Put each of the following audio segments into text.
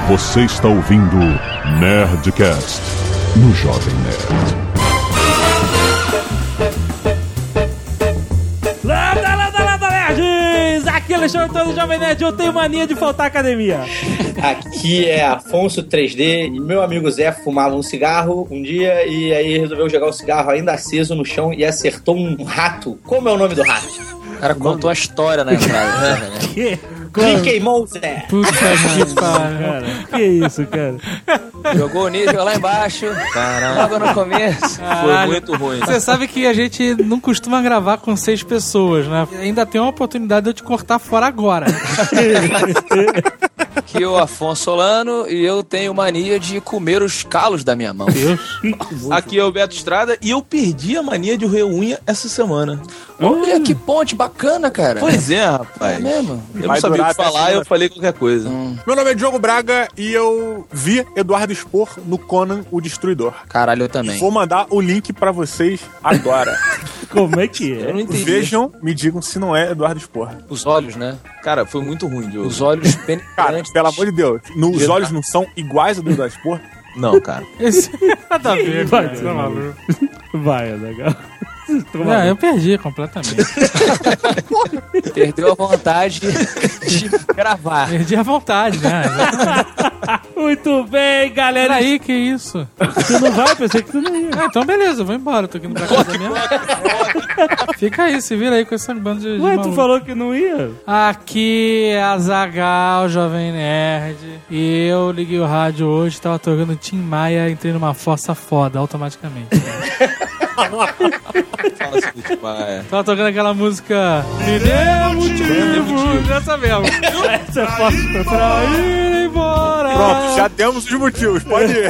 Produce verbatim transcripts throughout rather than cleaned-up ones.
Você está ouvindo Nerdcast no Jovem Nerd. Landa, landa, landa, nerds! Aqui é Alexandre Antônio do Jovem Nerd. Eu tenho mania de faltar à academia. Aqui é Afonso três D e meu amigo Zé fumava um cigarro um dia e aí resolveu jogar o cigarro ainda aceso no chão e acertou um rato. Como é o nome do rato? O cara contou a história na entrada. Que? Quem queimou o Zé? Puta que pariu, cara. Que isso, cara? Jogou o nível lá embaixo. Caramba. Logo no começo. Caralho. Foi muito ruim. Você sabe que a gente não costuma gravar com seis pessoas, né? Ainda tem uma oportunidade de eu te cortar fora agora. Que o Afonso Solano e eu tenho mania de comer os calos da minha mão. Deus. Aqui é o Beto Estrada e eu perdi a mania de roer unha essa semana. Olha que ponte bacana, cara. Pois é, rapaz. É mesmo? Eu Vai não sabia o durar que até falar, semana. eu falei qualquer coisa. Hum. Meu nome é Diogo Braga e eu vi Eduardo Spor no Conan o Destruidor. Caralho, eu também. Vou mandar o link pra vocês agora. Como é que Eu é? não entendi. Vejam, me digam se não é Eduardo Spor. Os olhos, né? Cara, foi muito ruim, Diogo. Os olhos Cara, penetrantes. pelo amor de Deus, nos os olhos não são iguais ao do Eduardo Spor? Não, cara. Esse... Nada a ver, Vai, cara. tá maluco. Vai, é legal. Não, eu perdi completamente. Perdeu a vontade de gravar. Perdi a vontade, né? Muito bem, galera. Peraí, que isso? Tu não vai? Pensei que tu não ia. Ah, então beleza, eu vou embora. Tô aqui no pra casa mesmo. Fica aí, se vira aí com esse bando de, de Ué, tu maluco. falou que não ia? Aqui é a Zagal, Jovem Nerd. E eu liguei o rádio hoje, tava tocando Tim Maia, entrei numa fossa foda automaticamente. Fala assim, tipo, é. Tava tocando aquela música Me dê motivo, essa mesmo. Essa eu posso Pra ir embora. Pronto, já temos os motivos, pode ir.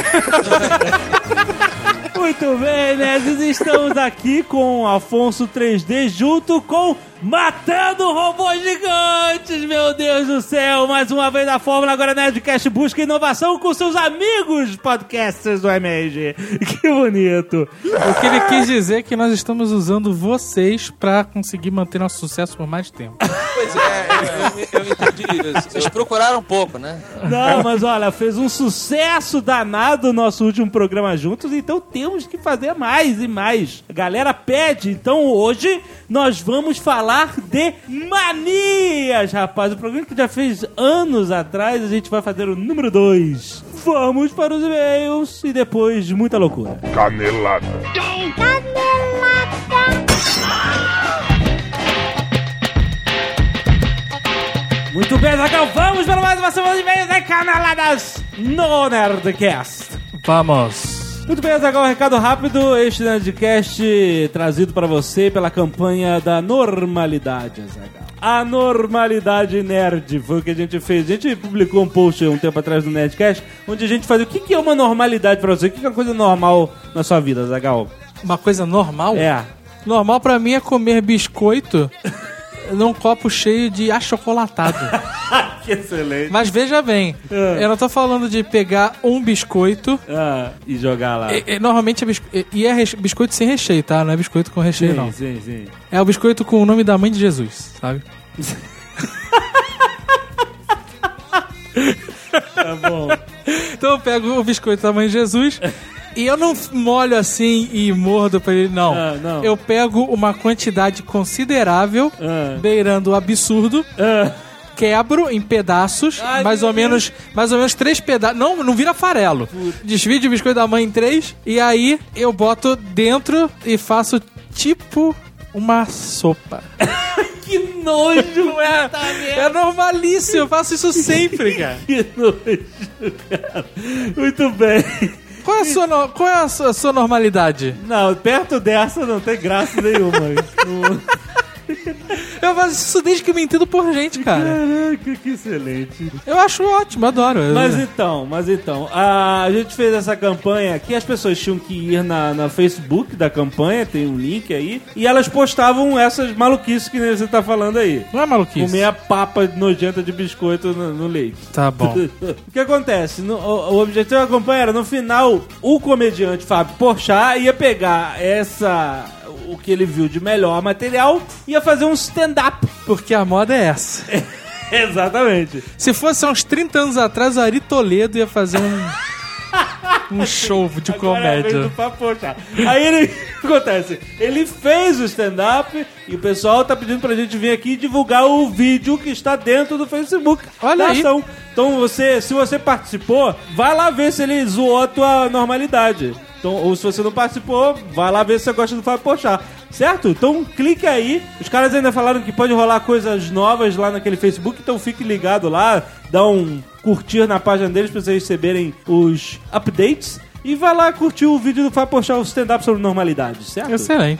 Muito bem, nerds, estamos aqui com Afonso três D junto com Matando Robôs Gigantes, meu Deus do céu, mais uma vez a fórmula agora Nerdcast busca inovação com seus amigos podcasters do M R G. Que bonito. O que ele quis dizer é que nós estamos usando vocês pra conseguir manter nosso sucesso por mais tempo. Pois é, eu, eu, eu entendi isso. Vocês procuraram um pouco, né? Não, mas olha, fez um sucesso danado o nosso último programa juntos, então temos que fazer mais e mais. A galera pede, então hoje nós vamos falar de manias, rapaz. O programa que já fez anos atrás, a gente vai fazer o número dois. Vamos para os e-mails e depois muita loucura. Canelada. Muito bem, Zagal, vamos para mais uma semana de e-mails e caneladas no Nerdcast. Vamos. Muito bem, Zagal, um recado rápido. Este Nerdcast trazido para você pela campanha da normalidade, Zagal. A normalidade nerd foi o que a gente fez. A gente publicou um post um tempo atrás no Nerdcast, onde a gente fazia o que que é uma normalidade para você? O que que é uma coisa normal na sua vida, Zagal? Uma coisa normal? É. Normal pra mim é comer biscoito num copo cheio de achocolatado. Que excelente. Mas veja bem, É. eu não tô falando de pegar um biscoito. Ah, e jogar lá. E, e, normalmente é biscoito. E é reche- biscoito sem recheio, tá? Não é biscoito com recheio, Sim, não. sim, sim. É o biscoito com o nome da mãe de Jesus, sabe? Tá bom. Então eu pego o biscoito da mãe de Jesus e eu não molho assim e mordo pra ele, não. Ah, não. Eu pego uma quantidade considerável, Ah. beirando o absurdo, Ah. quebro em pedaços, Ai, mais meu ou menos, mais ou menos três pedaços. Não, não vira farelo. Desvio o biscoito da mãe em três e aí eu boto dentro e faço tipo uma sopa. Que nojo, É, é normalíssimo, eu faço isso sempre, cara. Que nojo, cara. Muito bem. Qual é a sua, no- qual é a sua, a sua normalidade? Não, perto dessa não tem graça nenhuma. Não- Eu faço isso desde que eu me entendo por gente, cara. Caraca, que excelente. Eu acho ótimo, adoro. Mas então, mas então, a gente fez essa campanha que as pessoas tinham que ir na, na Facebook da campanha, tem um link aí, e elas postavam essas maluquices que você tá falando aí. Não é maluquice? Comer a papa nojenta de biscoito no, no leite. Tá bom. O que acontece? No, o, o objetivo da campanha era, no final, o comediante Fábio Porchat ia pegar essa... o que ele viu de melhor material, ia fazer um stand-up. Porque a moda é essa. Exatamente. Se fosse há uns trinta anos atrás, o Ari Toledo ia fazer um, um show de Agora é a vez comédia. do Papo Porchat. Aí ele, o que acontece? Ele fez o stand-up e o pessoal tá pedindo pra gente vir aqui e divulgar o vídeo que está dentro do Facebook. Olha da aí. ação. Então, você, se você participou, vai lá ver se ele zoou a tua normalidade. Então, ou se você não participou, vai lá ver se você gosta do Fábio Porchat. Certo? Então clique aí. Os caras ainda falaram que pode rolar coisas novas lá naquele Facebook, então fique ligado lá, dá um curtir na página deles pra vocês receberem os updates. E vai lá curtir o vídeo do Fábio Porchat, o stand-up sobre normalidade, certo? Excelente.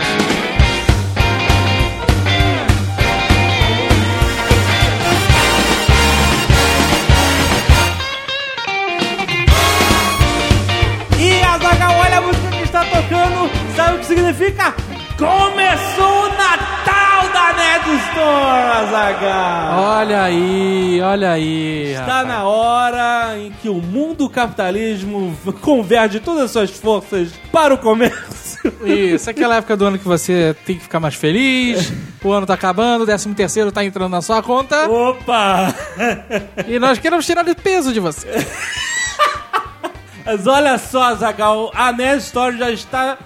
E Azaghal, olha a música que está tocando, sabe o que significa? Começou o Natal da Nerd Store, Azaghal! Olha aí, olha aí. Está rapaz. na hora em que o mundo capitalismo converge todas as suas forças para o comércio. Isso, aquela época do ano que você tem que ficar mais feliz, o ano tá acabando, o décimo terceiro tá entrando na sua conta Opa! e nós queremos tirar o peso de você. Mas olha só, Azaghal, a Nerd Store já está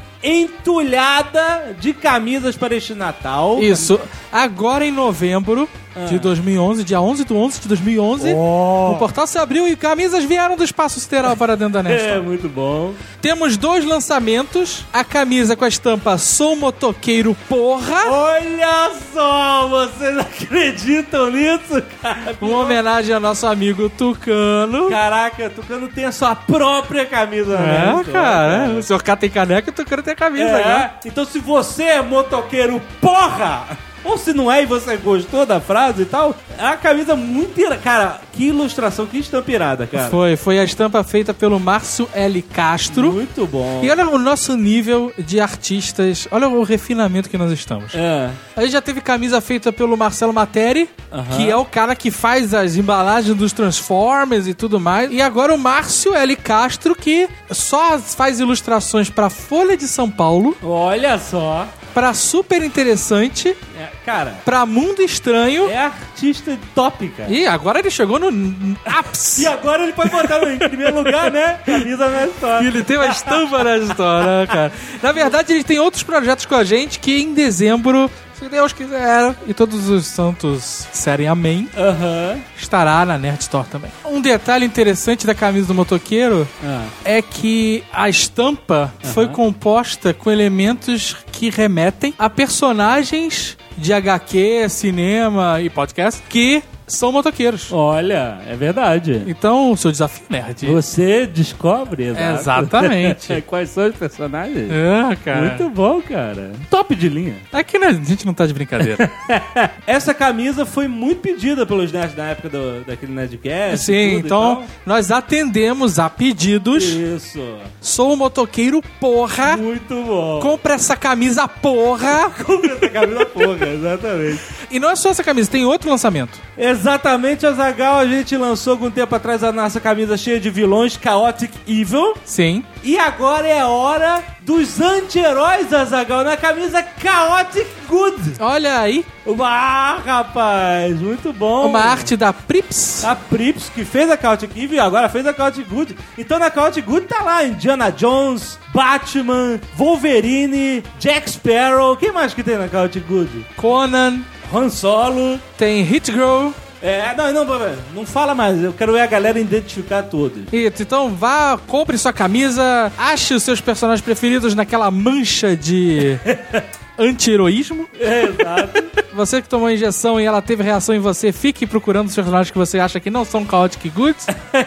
entulhada de camisas para este Natal. Isso, agora em novembro de dois mil e onze, dia onze de onze de dois mil e onze, o portal se abriu e camisas vieram do espaço sideral para dentro da Nerd É, Store. muito bom. Temos dois lançamentos, a camisa com a estampa Sou Motoqueiro Porra, Olha só, vocês acreditam nisso, cara? uma homenagem ao nosso amigo Tucano. Caraca, Tucano tem a sua própria camisa, né? É, cara, o senhor K tem caneca e o Tucano tem camisa, É, né? então se você é motoqueiro porra, ou se não é e você gostou da frase e tal, é uma camisa muito ira... Cara, que ilustração, que estampa irada, cara. Foi, foi a estampa feita pelo Márcio L. Castro. Muito bom. E olha o nosso nível de artistas, olha o refinamento que nós estamos. É. A gente já teve camisa feita pelo Marcelo Materi, Aham. que é o cara que faz as embalagens dos Transformers e tudo mais. E agora o Márcio L. Castro, que só faz ilustrações pra Folha de São Paulo, Olha só. pra Super Interessante, É, cara, pra Mundo Estranho. é artista top, cara. E agora ele chegou no ápice. E agora ele pode botar em primeiro lugar, né? Camisa na E história. ele tem uma estampa na história, cara. Na verdade, ele tem outros projetos com a gente que em dezembro, se Deus quiser, e todos os santos disserem amém, Aham. estará na Nerd Store também. Um detalhe interessante da camisa do motoqueiro Ah. é que a estampa foi composta com elementos que remetem a personagens de H Q, cinema e podcast que são motoqueiros. Olha, é verdade. Então, o seu desafio nerd. Você descobre, exato. Exatamente. Quais são os personagens? É, cara. Muito bom, cara. Top de linha. Aqui né, a gente não tá de brincadeira. Essa camisa foi muito pedida pelos nerds na época do, daquele Nerdcast. Sim, tudo e então tal. nós atendemos a pedidos. Isso. Sou o motoqueiro porra. Muito bom. Compra essa camisa porra. Compre essa camisa porra, exatamente. E não é só essa camisa, tem outro lançamento. Exatamente, Azaghal, a gente lançou algum tempo atrás a nossa camisa cheia de vilões, Chaotic Evil. Sim. E agora é a hora dos anti-heróis, Azaghal, na camisa Chaotic Good. Olha aí, Ah, rapaz, muito bom. uma arte da Prips. A Prips, que fez a Chaotic Evil e agora fez a Chaotic Good. Então na Chaotic Good tá lá Indiana Jones, Batman, Wolverine, Jack Sparrow. Quem mais que tem na Chaotic Good? Conan, Han Solo. tem Hit Girl. É, não, não, não fala mais. Eu quero ver a galera identificar todos. Isso, então vá, compre sua camisa, ache os seus personagens preferidos naquela mancha de anti-heroísmo. É, exato. Você que tomou a injeção e ela teve reação em você, fique procurando os personagens que você acha que não são Chaotic Goods.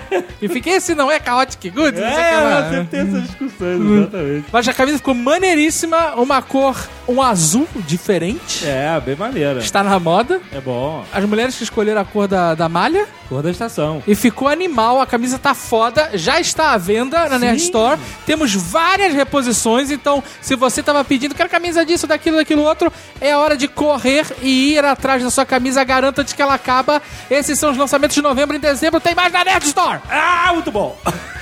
E fique, esse não é Chaotic Goods? Não sei o que É, lá. sempre tem essas discussões, exatamente. Mas a camisa ficou maneiríssima, uma cor, um azul diferente. É, bem maneira. Está na moda. É bom. As mulheres que escolheram a cor da, da malha. Cor da estação. E ficou animal, a camisa tá foda, já está à venda na Sim. Nerd Store. Temos várias reposições, então se você tava pedindo, quero camisa disso, daquilo, daquilo outro, é hora de correr e ir atrás da sua camisa, garanta antes que ela acaba. Esses são os lançamentos de novembro e dezembro, tem mais na Nerd Store! Ah, muito bom.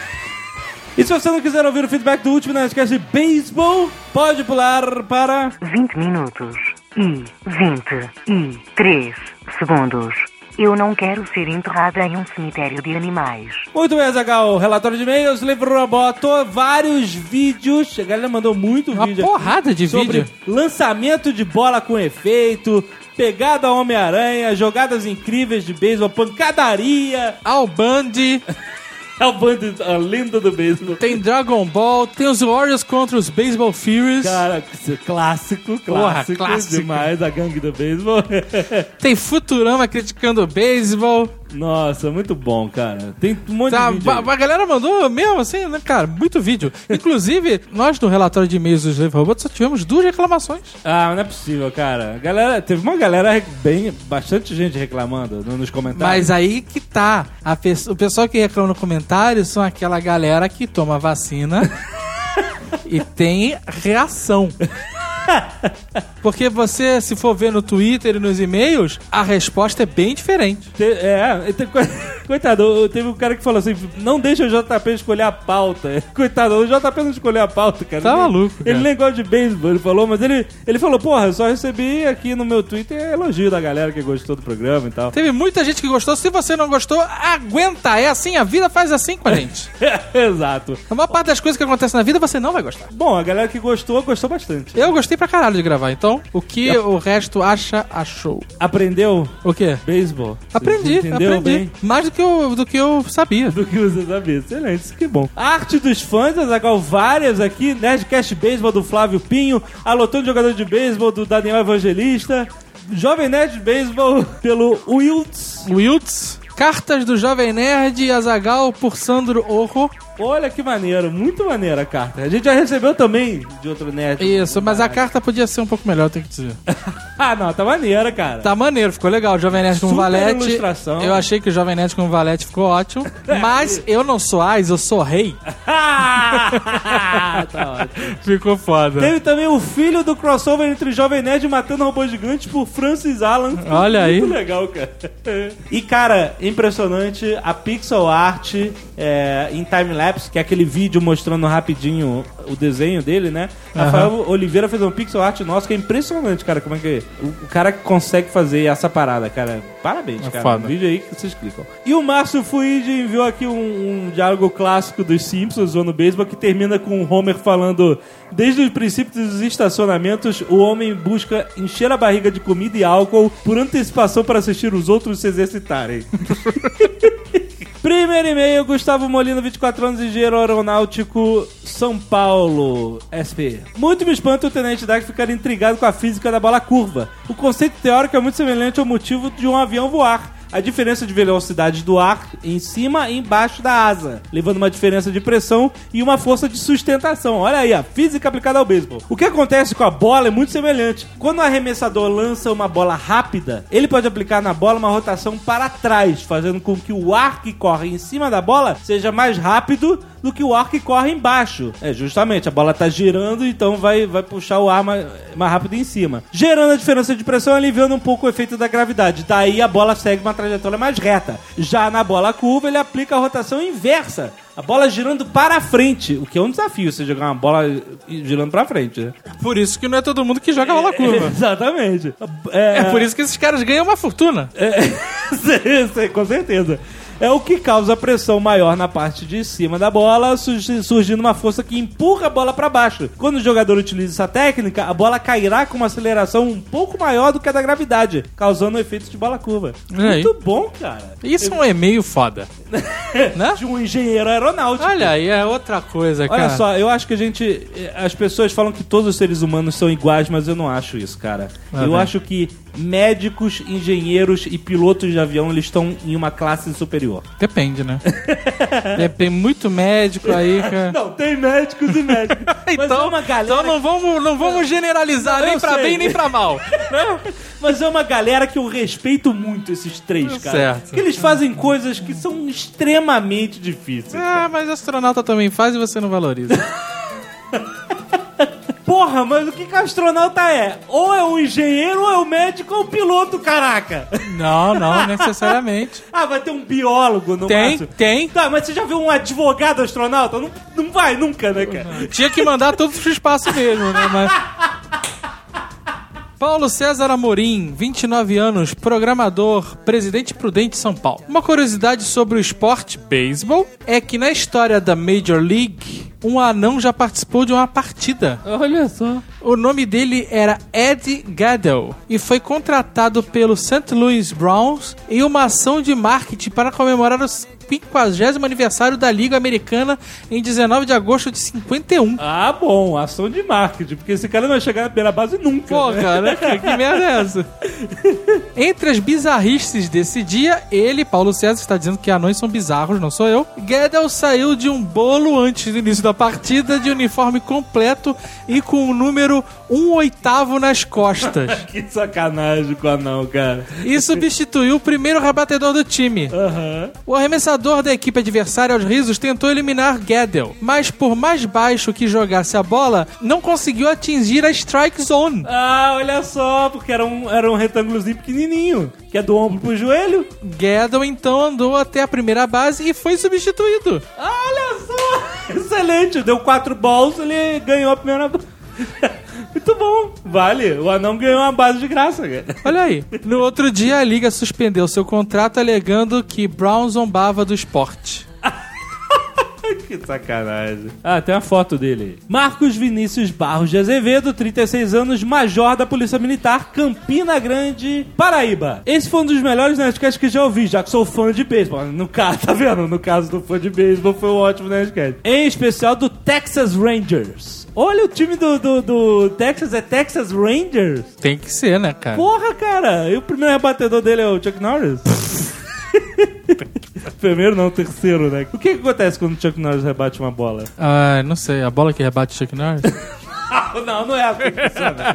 E se você não quiser ouvir o feedback do último Nerdcast de beisebol, pode pular para... vinte minutos e vinte e três segundos. Eu não quero ser enterrada em um cemitério de animais. Muito bem, Azaghal. Relatório de e-mails, livro Roboto, vários vídeos. A galera mandou muito Uma vídeo. porrada de sobre vídeo. lançamento de bola com efeito, pegada Homem-Aranha, jogadas incríveis de beisebol, pancadaria. Al Bundy. É o bando, a lenda do beisebol. Tem Dragon Ball, tem os Warriors contra os Baseball Furies. Cara, clássico, Porra, clássico, clássico. demais, a gangue do beisebol. Tem Futurama criticando o beisebol. Nossa, muito bom, cara. Tem um monte Tá, de vídeo aí. a, a galera mandou mesmo assim, né, cara? Muito vídeo. Inclusive, nós no relatório de e-mails dos Slave Robots só tivemos duas reclamações. Ah, não é possível, cara. Galera, teve uma galera bem, bastante gente reclamando no- nos comentários. Mas aí que tá. A pe- o pessoal que reclama no comentário são aquela galera que toma vacina e tem reação. Porque você, se for ver no Twitter e nos e-mails, a resposta é bem diferente. Te- é, te- co- coitado, teve um cara que falou assim: não deixa o J P escolher a pauta. Coitado, o J P não escolheu a pauta, cara. Tá Ele- maluco, cara. Ele nem gosta de beisebol, ele falou, mas ele, ele falou: porra, eu só recebi aqui no meu Twitter elogio da galera que gostou do programa e tal. Teve muita gente que gostou. Se você não gostou, aguenta. É assim, a vida faz assim com a gente. Exato. A maior parte das coisas que acontecem na vida você não vai gostar. Bom, a galera que gostou, gostou bastante. Eu gostei pra caralho de gravar, então o que o resto acha, achou. Aprendeu O quê? beisebol? Aprendi, Você entendeu aprendi. bem? Mais do que, eu, do que eu sabia. Do que você sabia. Excelente, isso que bom. Arte dos fãs, Azaghal, várias aqui. Nerdcast Beisebol do Flávio Pinho. Alotão de jogador de beisebol do Daniel Evangelista. Jovem Nerd Beisebol pelo Wiltz. Wiltz. Cartas do Jovem Nerd e Azaghal por Sandro Orro. Olha que maneiro, muito maneira a carta. A gente já recebeu também de outro nerd. Isso, mas a carta podia ser um pouco melhor, eu tenho que dizer. Ah, não, tá maneira, cara. Tá maneiro, ficou legal. O Jovem Nerd com Super Valete. ilustração. Eu achei que o Jovem Nerd com Valete ficou ótimo. Mas eu não sou Ais, eu sou rei. tá ótimo. Ficou foda. Teve também o filho do crossover entre Jovem Nerd e Matando Robôs Gigantes por Francis Alan. Olha aí. Muito legal, cara. E, cara, impressionante a pixel art é, em time-lapse, que é aquele vídeo mostrando rapidinho o desenho dele, né? Aham. Rafael Oliveira fez um pixel art nosso que é impressionante, cara. Como é que o, o cara consegue fazer essa parada, cara? Parabéns, É cara. foda. Um vídeo aí que vocês clicam. E o Márcio Fuid enviou aqui um, um diálogo clássico dos Simpsons, ou no beisebol, que termina com o Homer falando: desde os princípios dos estacionamentos, o homem busca encher a barriga de comida e álcool por antecipação para assistir os outros se exercitarem. Primeiro e-mail, Gustavo Molina, vinte e quatro anos, engenheiro aeronáutico, São Paulo, S P. Muito me espanta o Tenente Dag ficar intrigado com a física da bola curva. O conceito teórico é muito semelhante ao motivo de um avião voar. A diferença de velocidade do ar em cima e embaixo da asa, levando uma diferença de pressão e uma força de sustentação. Olha aí, a física aplicada ao beisebol. O que acontece com a bola é muito semelhante. Quando o arremessador lança uma bola rápida, ele pode aplicar na bola uma rotação para trás, fazendo com que o ar que corre em cima da bola seja mais rápido do que o ar que corre embaixo. É, justamente, a bola tá girando, então vai, vai puxar o ar mais, mais rápido em cima. Gerando a diferença de pressão, aliviando um pouco o efeito da gravidade. Daí a bola segue uma trajetória mais reta. Já na bola curva, ele aplica a rotação inversa. A bola girando para frente, o que é um desafio, você jogar uma bola girando para frente. Né? Por isso que não é todo mundo que joga bola curva. Exatamente. É, é por isso que esses caras ganham uma fortuna. É, com certeza. É o que causa pressão maior na parte de cima da bola, surgindo uma força que empurra a bola para baixo. Quando o jogador utiliza essa técnica, a bola cairá com uma aceleração um pouco maior do que a da gravidade, causando o efeito de bola curva. Aí. Muito bom, cara. Isso é um e-mail foda. Né? De um engenheiro aeronáutico. Olha aí, é outra coisa, cara. Olha só, eu acho que a gente... As pessoas falam que todos os seres humanos são iguais, mas eu não acho isso, cara. Ah, eu bem. acho que médicos, engenheiros e pilotos de avião, eles estão em uma classe superior. Depende, né? Tem muito médico aí, cara. Não, tem médicos e médicos. Mas Então, é uma galera... então não vamos, não vamos generalizar Não, nem eu pra sei. bem nem pra mal. Mas é uma galera que eu respeito muito, esses três, cara. Certo. Porque eles fazem coisas que são extremamente difíceis. Ah, mas astronauta também faz e você não valoriza. Porra, mas o que que astronauta é? Ou é um engenheiro, ou é um médico, ou um piloto, caraca. Não, não necessariamente. Ah, vai ter um biólogo no Tem, máximo. tem. Tá, mas você já viu um advogado astronauta? Não, não vai nunca, né, cara? Tinha que mandar todos pro espaço mesmo, né? Mas Paulo César Amorim, vinte e nove anos, programador, Presidente Prudente, São Paulo. Uma curiosidade sobre o esporte beisebol é que na história da Major League, um anão já participou de uma partida. Olha só. O nome dele era Ed Gaddell e foi contratado pelo Saint Louis Browns em uma ação de marketing para comemorar os quinquagésimo aniversário da Liga Americana em dezenove de agosto de cinquenta e um. Ah, bom, ação de marketing, porque esse cara não vai chegar na primeira base nunca. Pô, né? cara, que, que merda é essa? Entre as bizarrices desse dia, ele, Paulo César, está dizendo que anões são bizarros, não sou eu. Gaddell saiu de um bolo antes do início da partida de uniforme completo e com o número um oitavo nas costas. Que sacanagem com o anão, cara. E substituiu o primeiro rebatedor do time. Aham. O arremessador da equipe adversária aos risos tentou eliminar Gaddell, mas por mais baixo que jogasse a bola, não conseguiu atingir a strike zone. Ah, olha só, porque era um, era um retângulozinho pequenininho, que é do ombro pro joelho. Gaddell então andou até a primeira base e foi substituído. Ah, olha só, excelente, deu quatro balls, ele ganhou a primeira base. Muito bom, vale, o anão ganhou uma base de graça, cara. Olha aí. No outro dia, a liga suspendeu seu contrato alegando que Brown zombava do esporte. Que sacanagem. Ah, tem uma foto dele. Marcos Vinícius Barros de Azevedo, trinta e seis anos, major da Polícia Militar, Campina Grande, Paraíba. Esse foi um dos melhores Nerdcasts que já ouvi, já que sou fã de beisebol. No caso, tá vendo? No caso do fã de beisebol, foi um ótimo Nerdcast. Em especial do Texas Rangers. Olha, o time do, do, do Texas é Texas Rangers. Tem que ser, né, cara? Porra, cara. E o primeiro rebatedor dele é o Chuck Norris? Primeiro não, terceiro, né? O que, que acontece quando o Chuck Norris rebate uma bola? Ah, não sei. A bola que rebate o Chuck Norris? Não, não é assim que funciona.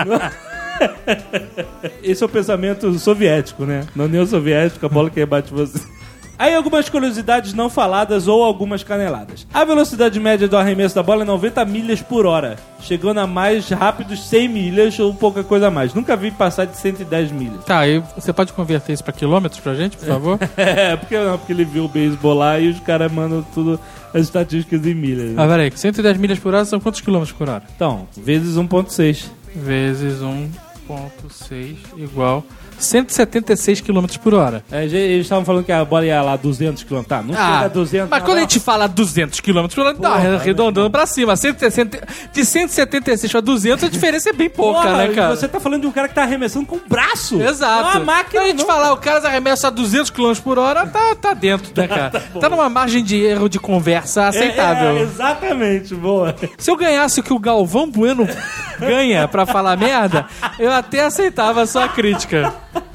Esse é o pensamento soviético, né? Na União Soviética, a bola que rebate você. Aí algumas curiosidades não faladas ou algumas caneladas. A velocidade média do arremesso da bola é noventa milhas por hora, chegando a mais rápidos cem milhas ou pouca coisa a mais. Nunca vi passar de cento e dez milhas. Tá, aí você pode converter isso pra quilômetros pra gente, por favor? É, porque não, porque ele viu o beisebol lá e os caras mandam tudo as estatísticas em milhas. Né? Ah, peraí, cento e dez milhas por hora são quantos quilômetros por hora? Então, vezes um ponto seis. Vezes um ponto seis igual cento e setenta e seis quilômetros por hora. É, eles estavam falando que a bola ia lá duzentos quilômetros. Tá, não ah, chega a duzentos. Mas não, quando não. a gente fala duzentos quilômetros por hora, tá arredondando pra cima. cento e sessenta, de cento e setenta e seis pra duzentos, a diferença é bem pouca, Porra, né, cara? Você tá falando de um cara que tá arremessando com o braço. Exato. É uma máquina. Quando a gente não... falar, o cara arremessa a duzentos quilômetros por hora, tá, tá dentro, né, cara? tá, tá numa margem de erro de conversa aceitável. É, é, exatamente, boa. Se eu ganhasse o que o Galvão Bueno ganha pra falar merda, eu até aceitava a sua crítica.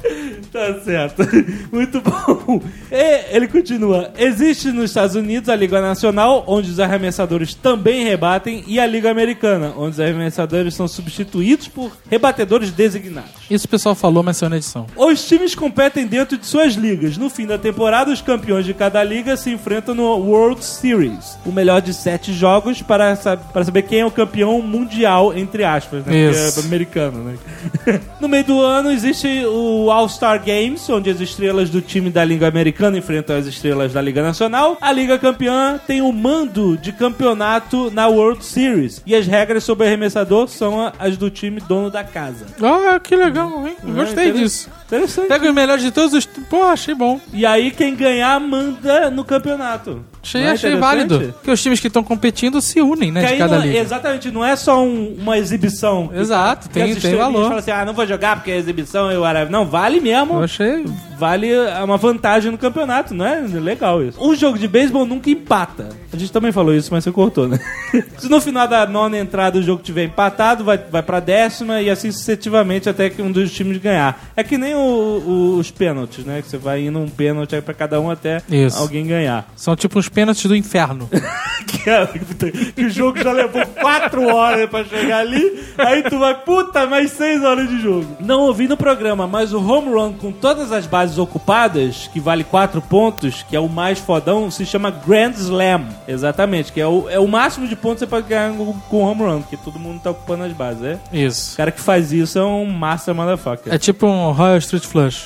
Tá certo. Muito bom. E ele continua. Existe nos Estados Unidos a Liga Nacional, onde os arremessadores também rebatem, e a Liga Americana, onde os arremessadores são substituídos por rebatedores designados. Isso o pessoal falou, mas saiu na edição. Os times competem dentro de suas ligas. No fim da temporada, os campeões de cada liga se enfrentam no World Series, o melhor de sete jogos para, para saber quem é o campeão mundial, entre aspas, né? Isso. Porque é americano, né? No meio do ano existe o All-Star Games, onde as estrelas do time da Liga Americana enfrentam as estrelas da Liga Nacional. A Liga Campeã tem o mando de campeonato na World Series. E as regras sobre arremessador são as do time dono da casa. Ah, que legal, hein? Gostei é, disso. Interessante. Pega os melhores de todos os... Pô, achei bom. E aí quem ganhar manda no campeonato. Achei, achei válido. Porque os times que estão competindo se unem, né, Que de cada não, liga. Exatamente, não é só um, uma exibição. Exato, que, tem, que as tem estrelinhas valor. falam assim, ah, não vou jogar porque é exibição, eu era... Não, vale mesmo. Eu achei... Vale uma vantagem no campeonato, não é? Legal isso. Um jogo de beisebol nunca empata. A gente também falou isso, mas você cortou, né? Se no final da nona entrada o jogo tiver empatado, vai, vai pra décima e assim sucessivamente até que um dos times ganhar. É que nem o, o, os pênaltis, né? Que você vai indo um pênalti aí pra cada um até isso. alguém ganhar. São tipo uns pênaltis do inferno. que, é, que o jogo já levou quatro horas pra chegar ali, aí tu vai, puta, mais seis horas de jogo. Não ouvi no programa, mas o home run com todas as bases ocupadas, que vale quatro pontos, que é o mais fodão, se chama Grand Slam. Exatamente, que é o, é o máximo de pontos que você pode ganhar com, com home run, porque todo mundo tá ocupando as bases, é? Isso. O cara que faz isso é um master motherfucker. É tipo um Royal Street Flush.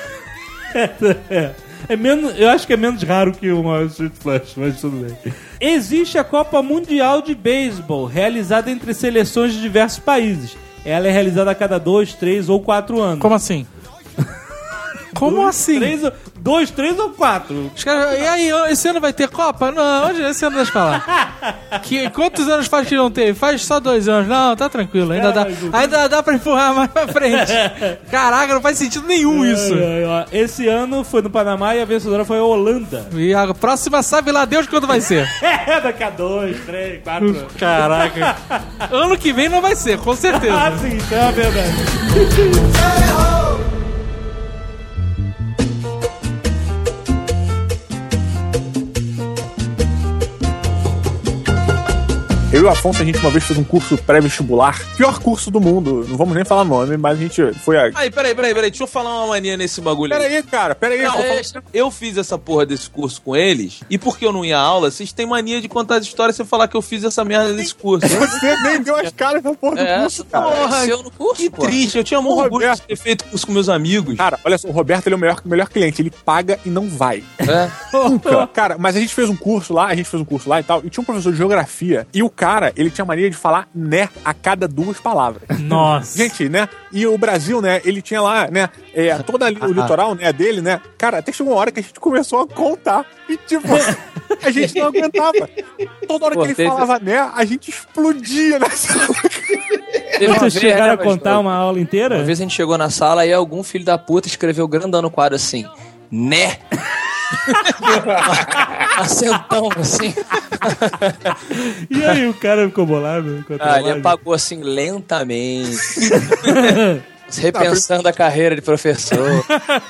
é, é. É menos, eu acho que é menos raro que o Royal Street Flush, mas tudo bem. Existe a Copa Mundial de Beisebol, realizada entre seleções de diversos países. ela é realizada a cada dois, três ou quatro anos. Como assim? Como dois, assim? Três, dois, três ou quatro? Os caras, e aí, esse ano vai ter Copa? Não, hoje esse ano deixa pra lá. Que, quantos anos faz que não teve? Faz só dois anos. Não, tá tranquilo, ainda dá, ainda dá pra empurrar mais pra frente. Caraca, não faz sentido nenhum isso. Esse ano foi no Panamá e a vencedora foi a Holanda. E a próxima sabe lá Deus quando vai ser. É, daqui a dois, três, quatro anos. Caraca. Ano que vem não vai ser, com certeza. Ah, sim, isso é uma verdade. Eu e o Afonso, a gente uma vez fez um curso pré-vestibular. Pior curso do mundo. Não vamos nem falar nome, mas a gente foi a... Aí, peraí, peraí, peraí. Deixa eu falar uma mania nesse bagulho Pera aí. aí, cara. Pera aí. Não, eu, é, eu fiz essa porra desse curso com eles, e porque eu não ia à aula, vocês têm mania de contar as histórias sem falar que eu fiz essa merda nesse curso. Você nem deu as caras na porra do É, curso, essa cara. porra, eu no curso, que pô. triste. Eu tinha muito Ô, orgulho de Roberto. ter feito curso com meus amigos. Cara, olha só, o Roberto, ele é o melhor, o melhor cliente. Ele paga e não vai. É. Nunca. Cara, mas a gente fez um curso lá, a gente fez um curso lá e tal, e tinha um professor de geografia, e o cara, ele tinha mania de falar né a cada duas palavras. Nossa. Gente, né? E o Brasil, né? Ele tinha lá, né? É, todo ali, o litoral, né? Dele, né? Cara, até chegou uma hora que a gente começou a contar. E, tipo, a gente não aguentava. Toda hora Pô, que ele teve- falava né, a gente explodia nessa. Teve uma Vocês vez, chegaram né, a mas- contar uma aula inteira? Uma vez a gente chegou na sala e algum filho da puta escreveu grandão no quadro assim, né? Acentão, assim. E aí o cara ficou bolado? com a Ah, ele trabalho? apagou assim lentamente. Repensando a carreira de professor.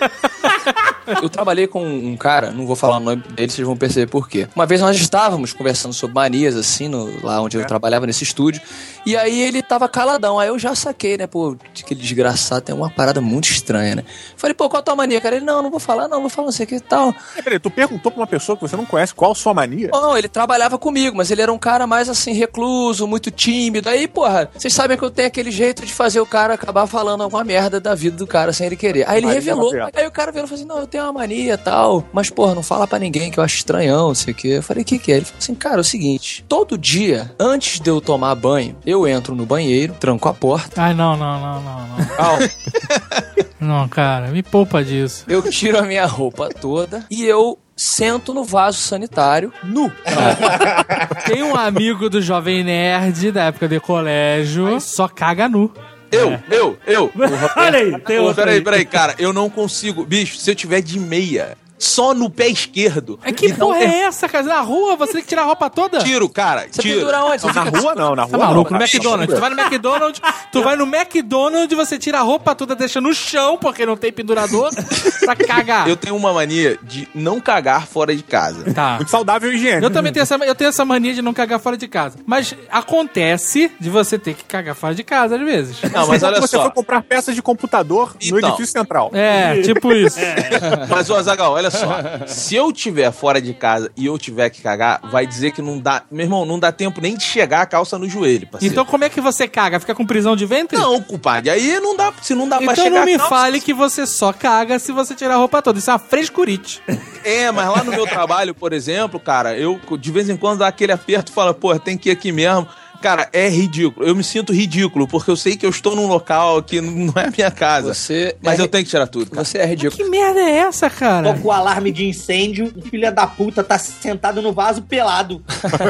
Eu trabalhei com um cara, não vou falar o nome dele, vocês vão perceber por quê. Uma vez nós estávamos conversando sobre manias, assim, no, lá onde eu trabalhava, nesse estúdio, e aí ele tava caladão, aí eu já saquei, né, pô, aquele desgraçado tem uma parada muito estranha, né. Falei, pô, qual a tua mania, cara? Ele, não, não vou falar, não, vou falar não sei o que e tal. Peraí, tu perguntou pra uma pessoa que você não conhece qual a sua mania? Não, ele trabalhava comigo, mas ele era um cara mais assim, recluso, muito tímido. Aí, porra, vocês sabem que eu tenho aquele jeito de fazer o cara acabar falando alguma merda da vida do cara sem ele querer. Aí ele Mas revelou, não é. aí o cara veio e falou assim: não, eu tenho uma mania e tal, mas porra, não fala pra ninguém que eu acho estranhão, não sei o que. Eu falei, o que que é? Ele falou assim, cara, é o seguinte, todo dia, antes de eu tomar banho, eu entro no banheiro, tranco a porta, Ai, não, não, não, não, não. calma, Não, cara, me poupa disso. eu tiro a minha roupa toda e eu sento no vaso sanitário, nu. Tem um amigo do Jovem Nerd da época de colégio, só caga nu. Eu, eu, eu. Olha aí, tem Pô, outro peraí, aí. peraí, cara, eu não consigo. Bicho, se eu tiver de meia, só no pé esquerdo. É que me dá um porra é essa, cara? Na rua você tem que tirar a roupa toda? Tiro, cara, Você tiro. pendura onde? Você Na fica... rua não, na rua Tá maluco? não. No McDonald's. Tu vai no McDonald's, tu vai no McDonald's, você tira a roupa toda, deixa no chão, porque não tem pendurador, pra cagar. Eu tenho uma mania de não cagar fora de casa. Tá. Muito saudável e higiênico. Eu também tenho essa, eu tenho essa mania de não cagar fora de casa. Mas acontece de você ter que cagar fora de casa às vezes. Não, mas olha você só. foi comprar peças de computador no Então. edifício central. É, tipo isso. Mas, ô Azaghal, olha só. Se eu tiver fora de casa e eu tiver que cagar, vai dizer que não dá... Meu irmão, não dá tempo nem de chegar a calça no joelho, parceiro. Então como é que você caga? Fica com prisão de ventre? Não, compadre, aí não dá... Se não dá pra Então chegar não me a calça... fale que você só caga se você tirar a roupa toda. Isso é uma frescurite. É, mas lá no meu trabalho, por exemplo, cara, eu de vez em quando dá aquele aperto e falo, pô, tem que ir aqui mesmo. Cara, é ridículo. Eu me sinto ridículo, porque eu sei que eu estou num local que não é a minha casa. Você Mas é eu tenho que tirar tudo, cara. Você é ridículo. Que merda é essa, cara? Tocou o alarme de incêndio, o filho da puta tá sentado no vaso pelado.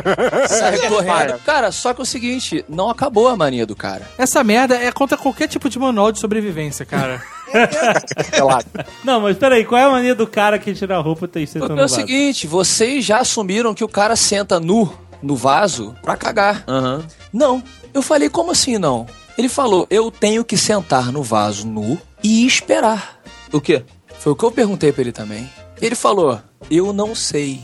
Sai correndo. Cara, só que é o seguinte, não acabou a mania do cara. Essa merda é contra qualquer tipo de manual de sobrevivência, cara. Pelado. Não, mas peraí, qual é a mania do cara que tira a roupa e tem Porque sentando é no o vaso? seguinte, vocês já assumiram que o cara senta nu no vaso pra cagar. Aham. Não. Eu falei, como assim não? Ele falou, eu tenho que sentar no vaso nu e esperar. O quê? Foi o que eu perguntei pra ele também. Ele falou, eu não sei.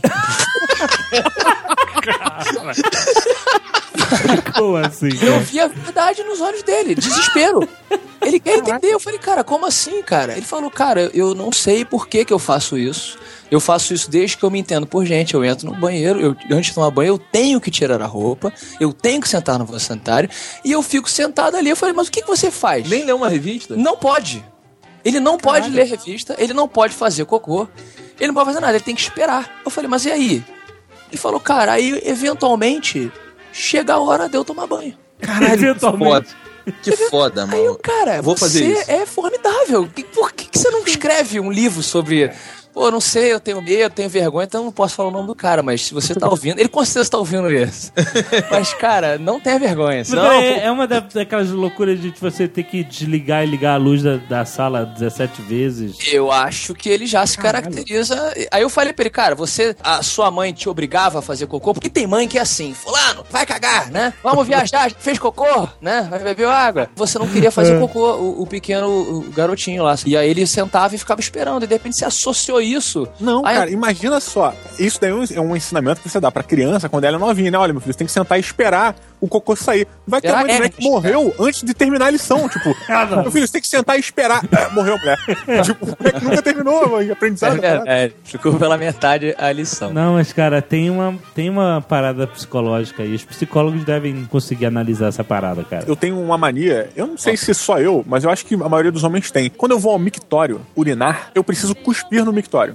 Como assim? Eu vi a verdade nos olhos dele, desespero. Ele quer entender. Eu falei, cara, como assim, cara? Ele falou, cara, eu não sei por que que eu faço isso. Eu faço isso desde que eu me entendo por gente. Eu entro no banheiro, eu, antes de tomar banho, eu tenho que tirar a roupa, eu tenho que sentar no vaso sanitário, e eu fico sentado ali. Eu falei, mas o que que você faz? Nem leu uma revista? Não pode. Ele não pode ler revista, ele não pode fazer cocô, ele não pode fazer nada, ele tem que esperar. Eu falei, mas e aí? Ele falou, cara, aí eventualmente chega a hora de eu tomar banho. Caralho, eventualmente. Que foda, mano. Aí eu, cara, Vou você fazer isso. é formidável. Que- Por que, que você não escreve um livro sobre... Pô, não sei, eu tenho medo, eu tenho vergonha, então não posso falar o nome do cara, mas se você tá ouvindo... Ele com certeza tá ouvindo isso. Mas, cara, não tenha vergonha. Mas Senão, peraí, é uma da- daquelas loucuras de você ter que desligar e ligar a luz da, da sala dezessete vezes. eu acho que ele já se caracteriza... Aí eu falei pra ele, cara, você... A sua mãe te obrigava a fazer cocô? Porque tem mãe que é assim, fulano, vai cagar, né? Vamos viajar, fez cocô, né? Vai beber água. Você não queria fazer cocô, o, o pequeno o garotinho lá. E aí ele sentava e ficava esperando, e de repente você associou isso. Não, Aí cara, imagina só. Isso daí é um- é um ensinamento que você dá pra criança quando ela é novinha, né? Olha, meu filho, você tem que sentar e esperar o cocô sair. Vai ter Será? uma mulher É, que morreu antes de terminar a lição. Tipo, meu filho, você tem que sentar e esperar. Ah, morreu a mulher. Tipo, o moleque nunca terminou o aprendizado. É, ficou pela metade a lição. Não, mas cara, tem uma, tem uma parada psicológica aí. Os psicólogos devem conseguir analisar essa parada, cara. Eu tenho uma mania, eu não sei se só eu, mas eu acho que a maioria dos homens tem. Quando eu vou ao mictório urinar, eu preciso cuspir no mictório.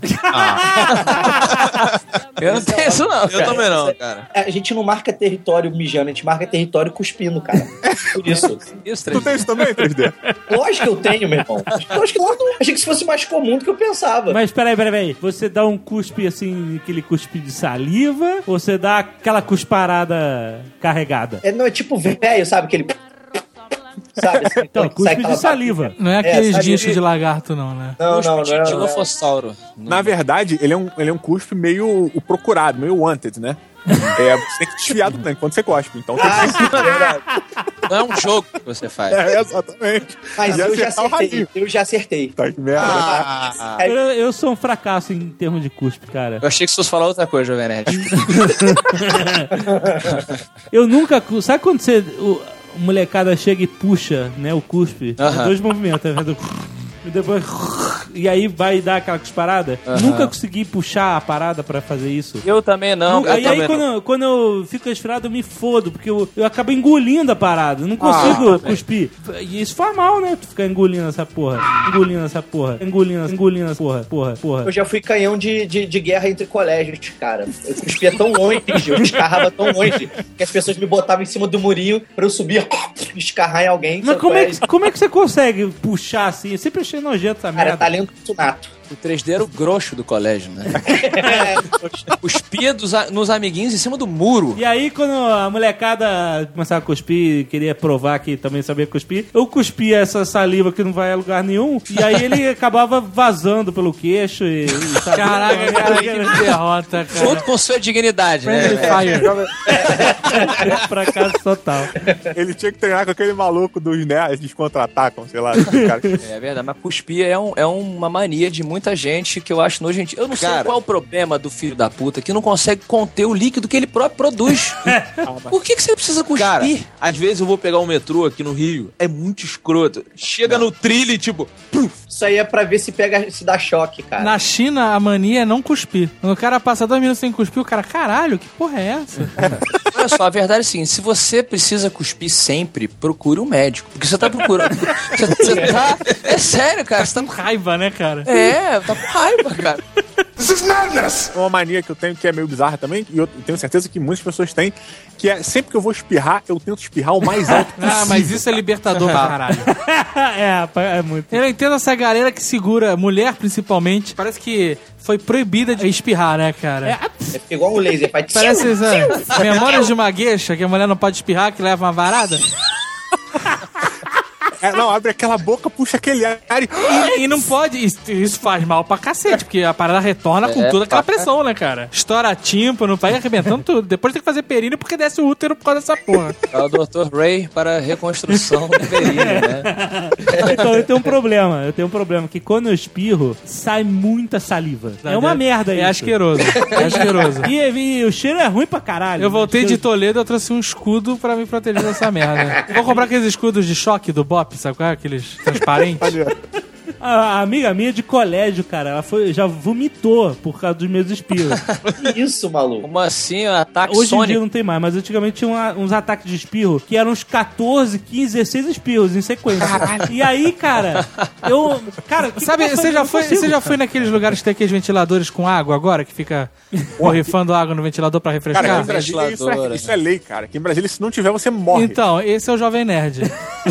Eu não tenho isso, não. Eu Cara. também não, cara. A gente não marca território mijando, a gente marca território cuspindo, cara. Por isso. Isso, Tu três. tem isso também, três D? Lógico que eu tenho, meu irmão. Lógico que não. Achei que isso fosse mais comum do que eu pensava. Mas peraí, peraí, peraí. Você dá um cuspe assim, aquele cuspe de saliva, ou você dá aquela cusparada carregada? É, não, é tipo velho, sabe? Aquele... Sabe? Assim, Então, sai cuspe aquela de saliva. Não é aqueles sabe, discos ele- de lagarto, não, né? Não, não, não. de não, não. Dilofossauro. Na verdade, ele é um, ele é um cuspe meio o procurado, meio wanted, né? É, você tem que desfiar do tanque quando você cospe. Então tem Ah, sim, é verdade. Não é um jogo que você faz. que... É, exatamente. Mas E eu já acertar o acertei. ralinho. Eu já acertei. Tá, que merda. Ah, É, Eu, eu sou um fracasso em termos de cuspe, cara. Eu achei que você fosse falar outra coisa, Jovem Nerd. Eu nunca. cu- Sabe quando você. O, a molecada chega e puxa, né, o cuspe? Aham. Dois movimentos, tá vendo? E depois. E aí vai dar aquela cusparada. Nunca consegui puxar a parada pra fazer isso. Eu também não. Eu aí também aí quando, não. eu, quando eu fico resfriado, eu me fodo, porque eu, eu acabo engolindo a parada. Eu não consigo cuspir. E isso faz mal, né? Tu ficar engolindo essa porra. Engolindo essa porra. Engolindo, engolindo essa porra. Porra, porra. Eu já fui canhão de, de, de guerra entre colégios, cara. Eu cuspia tão longe, eu descarrava tão longe, que as pessoas me botavam em cima do murinho pra eu subir e escarrar em alguém. Mas Sabe como qual é, que, como é que você consegue puxar assim? Eu sempre achei nojento essa Cara, merda. talento nato. O três D era o grosso do colégio, né? Cuspia dos a- nos amiguinhos em cima do muro. E aí, quando a molecada começava a cuspir, queria provar que também sabia cuspir, eu cuspia essa saliva que não vai a lugar nenhum, e aí ele acabava vazando pelo queixo e... e sabe? Caraca, cara, que derrota, cara. Junto com sua dignidade, Friendly né? Fire. Fracasso total. Ele tinha que treinar com aquele maluco dos nerds, eles contra-atacam, sei lá. aquele cara. É verdade, mas cuspir é, um- é uma mania de muita gente que eu acho nojento. Eu não sei Cara. qual é o problema do filho da puta que não consegue conter o líquido que ele próprio produz. Por que, que você precisa cuspir? Cara, às vezes eu vou pegar um metrô aqui no Rio, é muito escroto. Chega no trilho e tipo, Isso aí é pra ver se pega, se dá choque, cara. Na China, a mania é não cuspir. Quando o cara passa dois minutos sem cuspir, o cara, caralho, que porra é essa? Olha só, a verdade é assim, se você precisa cuspir sempre, procure um médico. Porque você tá procurando. Você, você tá. É sério, cara. Você tá Com raiva, né, cara? É, tá com raiva, cara. Uma mania que eu tenho que é meio bizarra também, e eu tenho certeza que muitas pessoas têm, que é sempre que eu vou espirrar, eu tento espirrar o mais alto possível. Ah, mas isso é libertador pra caralho. é, rapaz, é muito. Eu entendo essa galera que segura, mulher principalmente, parece que foi proibida de espirrar, né, cara? É, É igual um laser, faz... Parece essa Memórias de uma Gueixa, que a mulher não pode espirrar, que leva uma varada. É, não, abre aquela boca, puxa aquele ar e... E, e não pode, isso, isso faz mal pra cacete, porque a parada retorna com É, toda aquela pra- pressão, né, cara? Estoura a tímpano, vai arrebentando tudo. Depois tem que fazer períneo porque desce o útero por causa dessa porra. É o doutor Ray para a reconstrução do períneo, né? Então, eu tenho um problema. Eu tenho um problema, que quando eu espirro, sai muita saliva. É uma merda É isso. asqueroso. É asqueroso. E, e o cheiro é ruim pra caralho. Eu voltei O de cheiro- Toledo, eu trouxe um escudo pra me proteger dessa merda. Eu vou comprar aqueles escudos de choque do Bop, sabe qual é? Aqueles transparentes. A, a amiga minha de colégio, cara, ela foi, já vomitou por causa dos meus espirros. Que isso, maluco? Como assim? Ataque Hoje em sônico? dia não tem mais, mas antigamente tinha uma- uns ataques de espirro que eram uns catorze, quinze, dezesseis espirros em sequência. E aí, cara, eu... Cara, o que Sabe, que eu você faço? já, Eu não foi, consigo, você já cara. foi naqueles lugares que tem aqueles ventiladores com água agora, que fica borrifando água no ventilador pra refrescar? Cara, aqui em Brasília isso é, isso é lei, cara. Aqui em Brasília, se não tiver, você morre. Então, esse é o Jovem Nerd.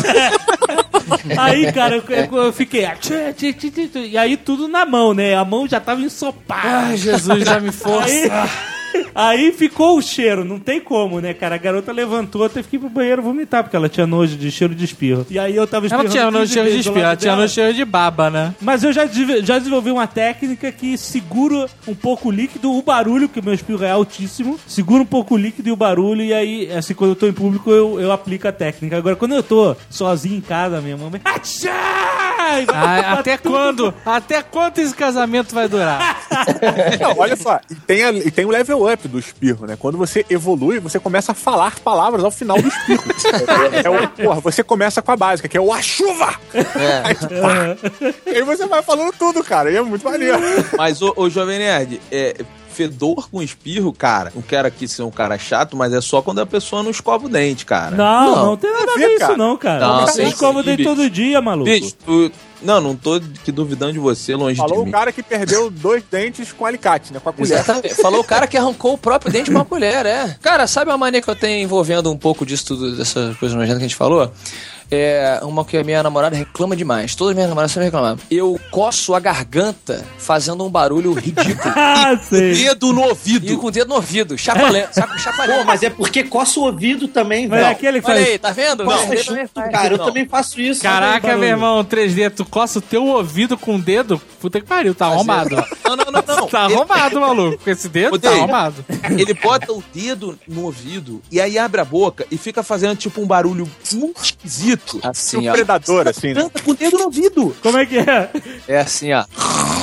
Aí, cara, eu, eu- eu fiquei... ah, tchê, tchê, tchê, tchê, tchê. E aí tudo na mão, né? A mão já tava ensopada. Ai, Jesus, já me força. Aí, aí ficou o cheiro, não tem como, né, cara? A garota levantou, teve que ir pro banheiro vomitar, porque ela tinha nojo de cheiro de espirro. E aí eu tava Ela não espirrando tinha nojo de quinze cheiro de vezes do espirro, ela lado tinha dela. nojo de cheiro de baba, né? Mas eu já, deve- já desenvolvi uma técnica que segura um pouco o líquido, o barulho, porque o meu espirro é altíssimo, segura um pouco o líquido e o barulho, e aí, assim, quando eu tô em público, eu, eu aplico a técnica. Agora, quando eu tô sozinho em casa, minha mãe... Atchá! E vai Ah, pra até tudo. quando? Até quanto esse casamento vai durar? Não, olha só, e tem, a- e tem o level up do espirro, né? Quando você evolui, você começa a falar palavras ao final do espirro. É o, porra, você começa com a básica, que é o a chuva! É. Aí, pá, e aí você vai falando tudo, cara, e é muito maneiro. Mas, ô, ô Jovem Nerd, é, fedor com espirro, cara, não quero aqui ser um cara chato, mas é só quando a pessoa não escova o dente, cara. Não, não, Não. tem nada a Vê, ver cara. isso não, cara. Não, Não, sim, você escova o sim, dente bicho. todo dia, maluco. Bicho, tu... Não, não tô que duvidando de você, longe Falou de o mim. cara que perdeu dois dentes com alicate, né? Com a colher. Exatamente. Falou o cara que arrancou o próprio dente de uma colher, é. Cara, sabe uma mania que eu tenho envolvendo um pouco disso tudo, dessa coisa nojenta que a gente falou? É uma que a minha namorada reclama demais. Todas as minhas namoradas sempre reclamam. Eu coço a garganta fazendo um barulho ridículo. Ah, sei. Dedo no E ouvido. com o dedo no ouvido, chapalé, saco Pô, chapalé. mas é porque coça o ouvido também, Mas é velho. aquele que Olha faz... aí, tá vendo? Coça Não, junto, cara. Eu Não. também faço isso. Caraca, barulho. meu irmão, três D, tu coça o teu ouvido com o dedo? Puta que pariu, tá arrombado. Não, não, não, não. Tá Ele- arrombado, maluco. Com esse dedo, tá Odeio. arrombado. Ele bota o dedo no ouvido e aí abre a boca e fica fazendo tipo um barulho muito esquisito. Assim, Um ó. predador, assim, né? Canta com o dedo no ouvido. Como é que é? É assim, ó.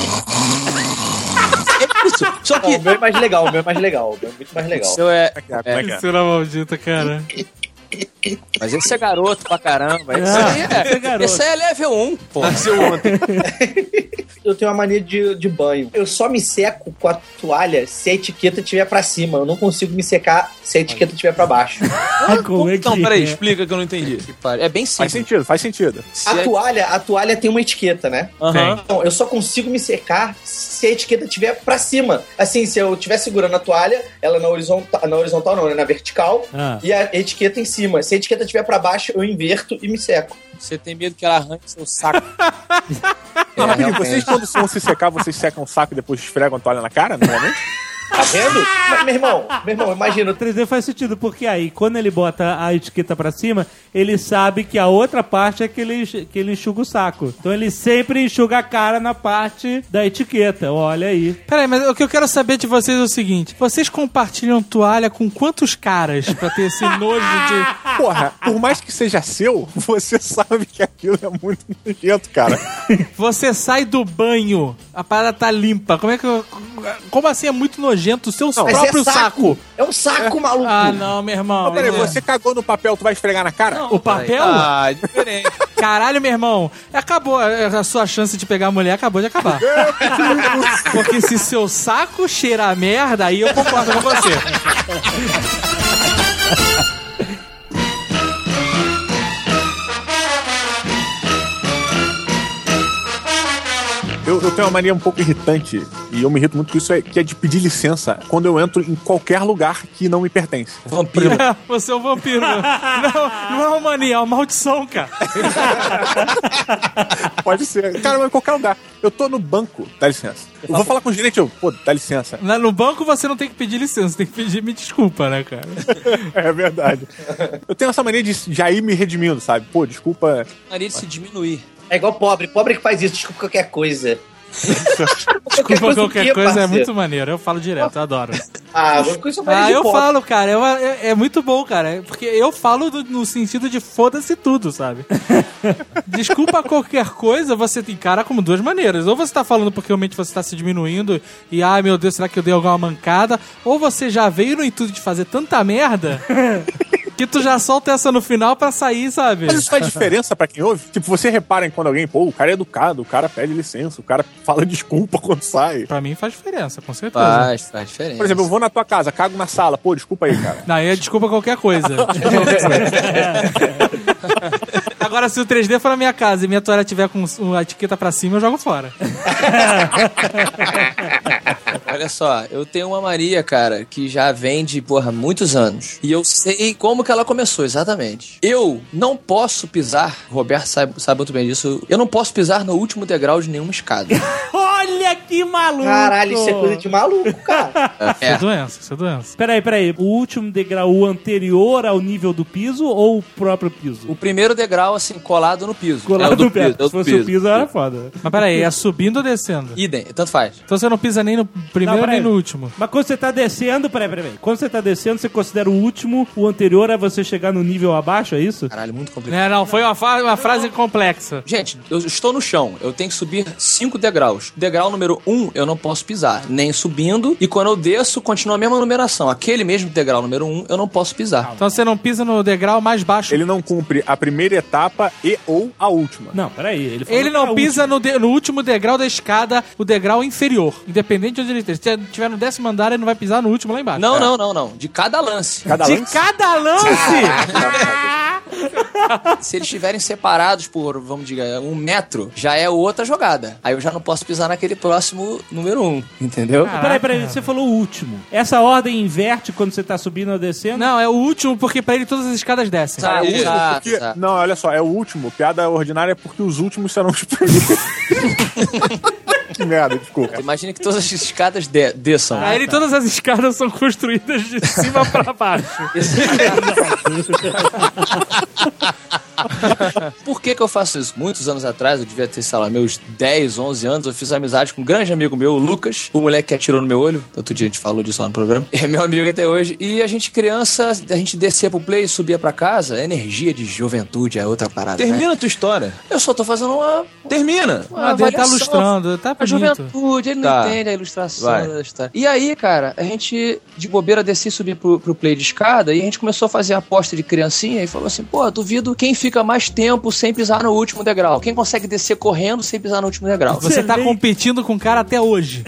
É isso. Só Não, que o meu é mais legal, o meu é mais legal. O meu é muito mais legal. Seu é. Como é que é? Que cena maldita, cara. Mas esse é garoto pra caramba. Esse Ah, aí esse é é, garoto. esse aí é level um, pô. nasceu ontem. Eu tenho uma mania de, de banho. Eu só me seco com a toalha se a etiqueta estiver pra cima. Eu não consigo me secar se a etiqueta estiver pra baixo. Como é que Então, peraí, é? explica que eu não entendi. Que pariu. É bem Faz simples. sentido, faz sentido. Se A é- toalha, a toalha tem uma etiqueta, né? Aham. Então, eu só consigo me secar se a etiqueta estiver pra cima. Assim, se eu estiver segurando a toalha, ela na horizontal, na horizontal não, né? Na vertical, Ah. e a etiqueta em cima. Se a etiqueta estiver pra baixo, eu inverto e me seco. Você tem medo que ela arranque seu saco. Não, É, rapidinho, realmente. vocês quando vão se secar, vocês secam o saco e depois esfregam a toalha na cara, normalmente? Tá vendo? Mas, meu irmão, meu irmão, imagina. O três D faz sentido, porque aí, quando ele bota a etiqueta pra cima, ele sabe que a outra parte é que ele, que ele enxuga o saco. Então ele sempre enxuga a cara na parte da etiqueta. Olha aí. Peraí, mas o que eu quero saber de vocês é o seguinte: vocês compartilham toalha com quantos caras pra ter esse nojo de. Porra, por mais que seja seu, você sabe que aquilo é muito nojento, cara. Você sai do banho, a parada tá limpa. Como é que. eu- Como assim é muito nojento o seu Mas próprio é saco? É um saco, maluco. Ah, não, meu irmão. Mas peraí, meu irmão. você cagou no papel, tu vai esfregar na cara? O papel? Ah, diferente. Caralho, meu irmão. Acabou. A sua chance de pegar a mulher acabou de acabar. Porque se seu saco cheira a merda, aí eu concordo com você. Eu, eu tenho uma mania um pouco irritante, e eu me irrito muito com isso, é, que é de pedir licença quando eu entro em qualquer lugar que não me pertence. Vampiro. Você é um vampiro. Não, não é uma mania, é uma maldição, cara. Pode ser. Cara, mas em qualquer lugar. Eu tô no banco, dá licença. Eu vou falar com o gerente, eu, pô, dá licença. Na- No banco você não tem que pedir licença, tem que pedir me desculpa, né, cara? É verdade. Eu tenho essa mania de já ir me redimindo, sabe? Pô, desculpa. Maria de se diminuir. É igual pobre. Pobre que faz isso. Desculpa qualquer coisa. Desculpa qualquer o quê, coisa, é parceiro? muito maneiro. Eu falo direto, eu adoro. Ah, vou com isso mais Ah, de eu pobre. falo, cara. eu- é, é muito bom, cara. Porque eu falo do- no sentido de foda-se tudo, sabe? Desculpa qualquer coisa, você encara como duas maneiras. Ou você tá falando porque realmente você tá se diminuindo e, ai meu Deus, será que eu dei alguma mancada? Ou você já veio no intuito de fazer tanta merda Que tu já solta essa no final pra sair, sabe? Mas isso faz diferença pra quem ouve? Tipo, você repara em quando alguém, pô, o cara é educado, o cara pede licença, o cara fala desculpa quando sai. Pra mim faz diferença, com certeza. Faz, faz diferença. Por exemplo, eu vou na tua casa, cago na sala, pô, desculpa aí, cara. Não, aí é desculpa qualquer coisa. Agora, se o três D for na minha casa e minha toalha tiver com a etiqueta pra cima, eu jogo fora. Olha só, eu tenho uma Maria, cara, que já vem de, porra, muitos anos. E eu sei como que ela começou, exatamente. Eu não posso pisar, o Roberto sabe, sabe muito bem disso, eu não posso pisar no último degrau de nenhuma escada. Olha que maluco! Caralho, isso é coisa de maluco, cara. Isso é doença, isso é doença. Peraí, peraí. O último degrau anterior ao nível do piso ou o próprio piso? O primeiro degrau, assim, colado no piso. Colado É o do no pé. piso, é o Se do fosse piso. o piso, era foda. Mas peraí, é subindo ou descendo? Idem, tanto faz. Então você não pisa nem no primeiro Não, peraí. nem no último. Mas quando você tá descendo, peraí, peraí, peraí. Quando você tá descendo, você considera o último, o anterior é você chegar no nível abaixo, é isso? Caralho, muito complicado. É, não, foi uma, fa- uma frase complexa. Gente, eu estou no chão, eu tenho que subir cinco degraus. Degrau número um, eu não posso pisar, nem subindo. E quando eu desço, continua a mesma numeração. Aquele mesmo degrau número um, eu não posso pisar. Então você não pisa no degrau mais baixo. Ele não cumpre a primeira etapa e ou a última. Não, peraí. Ele, falou Ele que era não o pisa último. no, de- no último degrau da escada, o degrau inferior. Independente de onde ele esteja. Se estiver no décimo andar, ele não vai pisar no último lá embaixo. Não, não, não, não. De cada lance. Cada De lance? cada lance! Se eles estiverem separados por, vamos dizer, um metro, já é outra jogada. Aí eu já não posso pisar naquele próximo número um, entendeu? Peraí, peraí. Você falou o último. Essa ordem inverte quando você tá subindo ou descendo? Não, é o último, porque pra ele todas as escadas descem. Tá, É exato, porque- exato. Não, olha só, é o último. Piada ordinária é porque os últimos serão os primeiros. Que merda, desculpa. Imagina que todas as escadas de- desçam. Pra ele todas as escadas são construídas de cima pra baixo. Por que que eu faço isso? Muitos anos atrás, eu devia ter, sei lá, meus dez, onze anos, eu fiz amizade com um grande amigo meu, o Lucas, o moleque que atirou no meu olho. Outro dia a gente falou disso lá no programa. É meu amigo até hoje. E a gente, criança, a gente descia pro play e subia pra casa. Energia de juventude é outra parada, Termina né? a tua história. Eu só tô fazendo uma... Termina. Ah, ele tá avaliação. ilustrando, tá A bonito. juventude, ele não Tá. entende a ilustração Vai. da história. E aí, cara, a gente, de bobeira, descia e subia pro, pro play de escada e a gente começou a fazer a aposta de criancinha e falou assim, pô, duvido quem fica mais tempo sem pisar no último degrau. Quem consegue descer correndo sem pisar no último degrau. Você tá Excelente. competindo com o cara até hoje.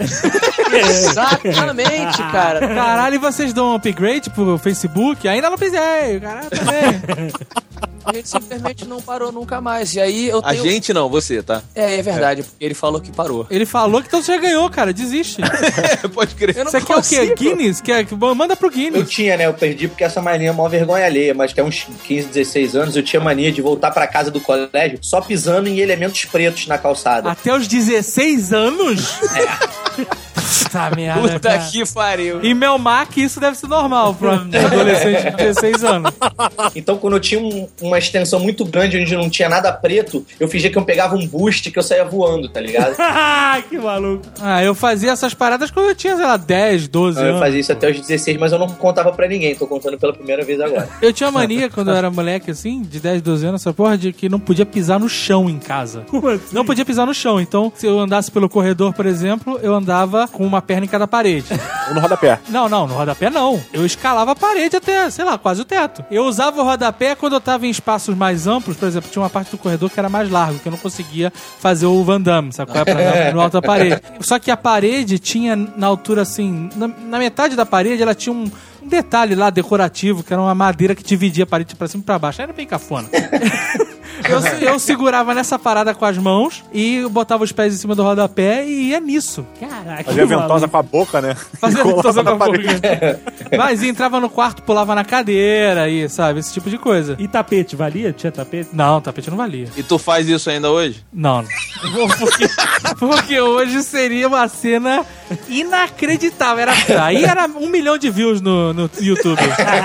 Exatamente, cara. Caralho, e vocês dão um upgrade pro Facebook? Ainda não pisei, caralho, também. A gente simplesmente não parou nunca mais. E aí eu A tenho... gente não, você, tá? É, é verdade, porque ele falou que parou. Ele falou que então você já ganhou, cara, desiste. Pode crer. Eu não Você quer o quê? consigo. Guinness? Quer... Manda pro Eu Guinness. tinha, né? Eu perdi porque essa mania é uma vergonha alheia, mas até uns quinze, dezesseis anos eu tinha mania de voltar pra casa do colégio só pisando em elementos pretos na calçada. Até os dezesseis anos? É. Puta merda, Puta cara. que pariu. Em Melmac, isso deve ser normal pra um adolescente de dezesseis anos. Então, quando eu tinha um- uma extensão muito grande onde não tinha nada preto, eu fingia que eu pegava um boost que eu saía voando, tá ligado? Que maluco. Ah, eu fazia essas paradas quando eu tinha, sei lá, dez, doze Eu anos. fazia isso até os dezesseis, mas eu não contava pra ninguém. Tô contando pela primeira vez agora. Eu tinha mania, quando eu era moleque, assim, de dez, doze anos, essa porra, de que não podia pisar no chão em casa. Como assim? Não podia pisar no chão. Então, se eu andasse pelo corredor, por exemplo, eu andava com uma perna em cada parede. Ou no rodapé. Não, não, no rodapé não. Eu escalava a parede até, sei lá, quase o teto. Eu usava o rodapé quando eu tava em espaços mais amplos, por exemplo, tinha uma parte do corredor que era mais largo, que eu não conseguia fazer o Van Damme, sabe? Qual é? Pra andar no alto da parede. Só que a parede tinha, na altura assim, na, na metade da parede, ela tinha um, um detalhe lá decorativo, que era uma madeira que dividia a parede pra cima e pra baixo. Era bem cafona. Eu, eu segurava nessa parada com as mãos e eu botava os pés em cima do rodapé e ia nisso. Caraca. Fazia que ventosa maluco. com a boca, né? Fazia E colava ventosa na com a parede. boca. Mas entrava no quarto, pulava na cadeira e, sabe, esse tipo de coisa. E tapete, valia? Tinha tapete? Não, tapete não valia. E tu faz isso ainda hoje? Não, não. Porque, porque hoje seria uma cena inacreditável. Era, aí era um milhão de views no, no YouTube.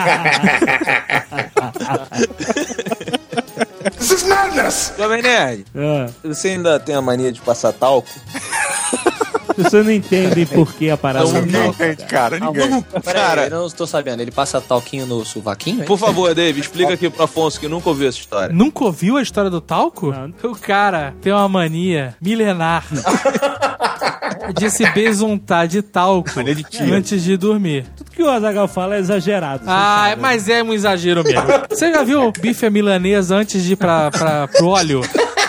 Jovem Nerd, Ah, você ainda tem a mania de passar talco? vocês não entendem por que a parada Não, do Ninguém talco. entende, cara. Ninguém. Pera Cara. aí, eu não estou sabendo. Ele passa talquinho no sovaquinho, hein? Por favor, Dave, explica aqui pro Afonso que nunca ouviu essa história. Nunca ouviu a história do talco? Não. O cara tem uma mania milenar de se besuntar de talco Mania de tia. antes de dormir. Tudo que o Azaghal fala é exagerado. você Ah, sabe. mas é um exagero mesmo. Você já viu bife à milanesa antes de ir pra, pra, pro óleo?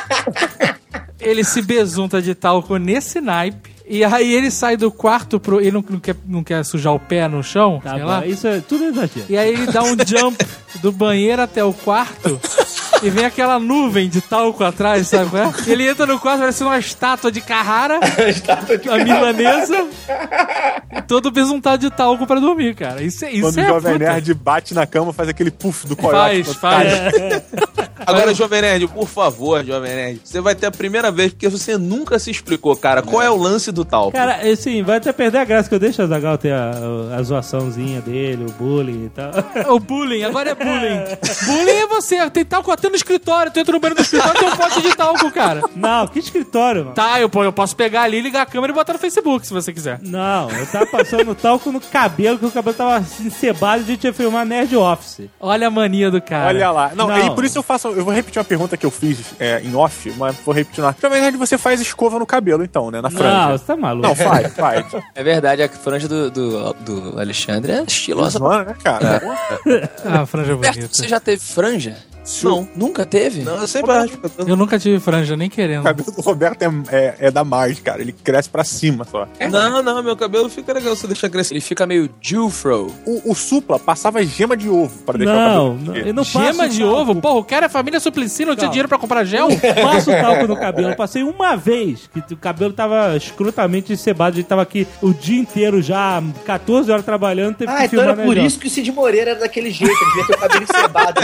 Ele se besunta de talco nesse naipe. E aí ele sai do quarto pro... Ele não, não, quer, não quer sujar o pé no chão, Tá sei bom, lá. isso é tudo exagero. E aí ele dá um jump do banheiro até o quarto e vem aquela nuvem de talco atrás, sabe qual é? Ele entra no quarto, parece uma estátua de Carrara, a milanesa, e todo besuntado de talco pra dormir, cara. Isso, é- isso Quando é o Jovem puta. Nerd bate na cama, faz aquele puff do coiote. Faz, faz. Agora, Jovem Nerd, por favor, Jovem Nerd, você vai ter a primeira vez, porque você nunca se explicou, cara, qual é o lance do talco. Cara, assim, vai até perder a graça que eu deixo o Azaghal ter a, a zoaçãozinha dele, o bullying e tal. O bullying, agora é bullying. Bullying é você, tem talco até no escritório, tu entra no banheiro do escritório e tem um pote de talco, cara. Não, que escritório, mano. Tá, eu, eu posso pegar ali, ligar a câmera e botar no Facebook, se você quiser. Não, eu tava passando talco no cabelo, que o cabelo tava encebado e a gente ia filmar Nerd Office. Olha a mania do cara. Olha lá. Não, Não. aí por isso eu faço. Eu vou repetir uma pergunta que eu fiz é, em off, mas vou repetir na. Na verdade, você faz escova no cabelo, então, né? Na Não, franja. você tá maluco. Não, faz, faz. É verdade, a franja do, do, do Alexandre é estilosa. Mano, né, cara? Ah, franja Roberto, bonita. você já teve franja? Não. Nunca teve? Não, eu sempre acho. Eu nunca tive franja, nem querendo. O cabelo do Roberto é, é, é da mais, cara. Ele cresce pra cima só. Não, não, meu cabelo fica legal se deixar crescer. Ele fica meio Jufro. O, o Supla passava gema de ovo pra deixar Não, o cabelo. não, eu não Gema passo de talco. ovo? Porra, o cara é família Suplicy, não tinha Calma. dinheiro pra comprar gel? Eu passo talco no cabelo. Eu passei uma vez que o cabelo tava escrutamente encebado. A gente tava aqui o dia inteiro já, catorze horas trabalhando, teve Ah, que então filmar era por Nerd isso que o Cid Moreira era daquele jeito, ele devia ter o cabelo encebado.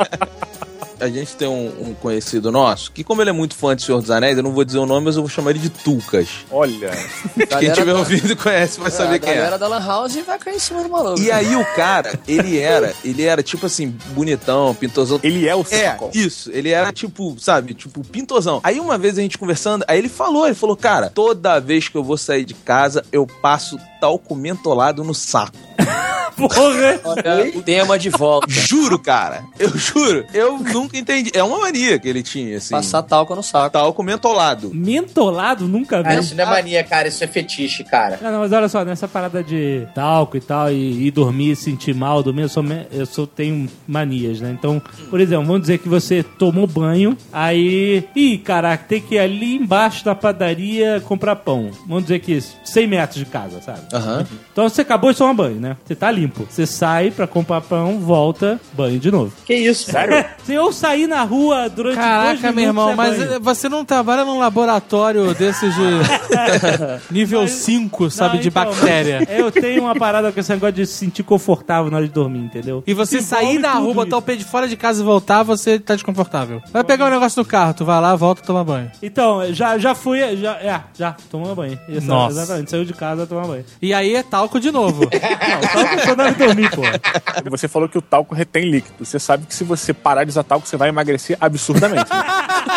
A gente tem um, um conhecido nosso, que como ele é muito fã de Senhor dos Anéis, eu não vou dizer o nome, mas eu vou chamar ele de Tucas. Olha. Quem tiver ouvido e conhece vai saber a quem é. galera da Lan House vai cair em cima do maluco. E aí o cara, ele era, ele era tipo assim, bonitão, pintosão. Ele é o É, Circle. isso. Ele era tipo, sabe, tipo, pintosão. Aí uma vez a gente conversando, aí ele falou, ele falou, cara, toda vez que eu vou sair de casa, eu passo talco mentolado no saco. Porra! Olha, o tema de volta. Juro, cara. Eu juro. Eu nunca entendi. É uma mania que ele tinha, assim. Passar talco no saco. talco mentolado. Mentolado? Nunca vi. Ah, isso não é mania, cara, isso é fetiche, cara. Não, não, mas olha só, nessa parada de talco e tal, e, e dormir, sentir mal, dormir, eu sou, me- eu sou tenho manias, né? Então, por exemplo, vamos dizer que você tomou banho, aí, ih, caraca, tem que ir ali embaixo da padaria comprar pão. Vamos dizer que cem metros de casa, sabe? Aham. Então você acabou de tomar banho, né? Você tá limpo. Você sai pra comprar pão, volta, banho de novo. Que isso? Sério? Se eu sair na rua durante dois Caraca, minutos, meu irmão, é mas banho. você não trabalha num laboratório desses de nível cinco, sabe, Não, de então, bactéria. Eu tenho uma parada com esse negócio de se sentir confortável na hora de dormir, entendeu? E você Isso sair envolve na tudo rua, botar isso. o pé de fora de casa e voltar, você tá desconfortável. Vai pegar um negócio do carro, tu vai lá, volta, toma banho. Então, já, já fui, já, é, já, tomou banho. Isso, Nossa. Exatamente, saiu de casa, tomar banho. E aí é talco de novo. Não, só que eu tô na hora de dormir, pô. Você falou que o talco retém líquido. Você sabe que se você parar de usar talco, você vai emagrecer absurdamente. Né?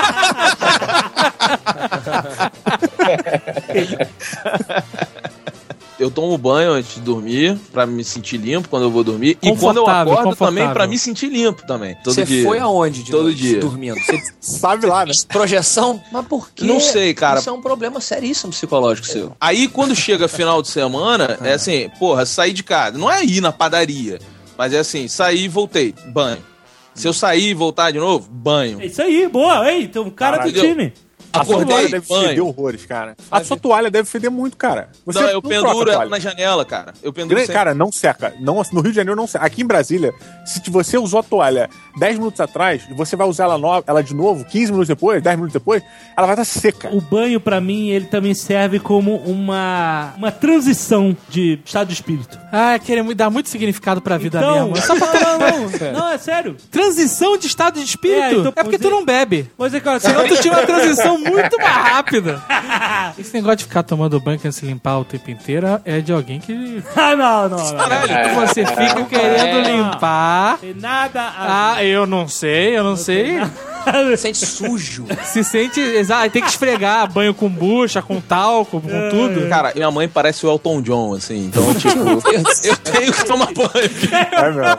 Eu tomo banho antes de dormir, pra me sentir limpo quando eu vou dormir. E quando eu Confortável, acordo confortável. também, pra me sentir limpo também. Todo Você dia. foi aonde de Todo noite, dia. dormindo? Você Sabe lá, né? projeção? Mas por quê? Não sei, cara. Isso é um problema seríssimo psicológico seu. Aí quando chega final de semana, é assim, porra, saí de casa. Não é ir na padaria, mas é assim, saí e voltei, banho. Se eu sair e voltar de novo, banho. É isso aí, boa. Ei, então o cara Caralho. do time. A sua Acordei, toalha deve banho. feder horrores, cara. A sua toalha deve feder muito, cara. Você Não, eu troca a penduro ela toalha. na janela, cara. Eu penduro Grande- sempre. Cara, não seca. Não, no Rio de Janeiro não seca. Aqui em Brasília, se você usou a toalha dez minutos atrás, você vai usar ela, no, ela de novo, quinze minutos depois, dez minutos depois, ela vai estar seca. O banho, pra mim, ele também serve como uma, uma transição de estado de espírito. Ah, querer mu- dar muito significado pra vida Então, mesmo. É só pra não, não, não, é sério. transição de estado de espírito. É, É, então, porque você- tu não bebe. Mas é que, olha, Senão tu tinha uma transição muito mais rápida. Esse negócio de ficar tomando banho e se limpar o tempo inteiro é de alguém que Ah, não, não, não. você fica querendo limpar. Tem nada a Ah, eu não sei, eu não sei. Sente sujo. Se sente. Exato, tem que esfregar banho com bucha, com talco, com tudo. Cara, minha mãe parece o Elton John, assim. Então, tipo, eu tenho que tomar banho. É, meu.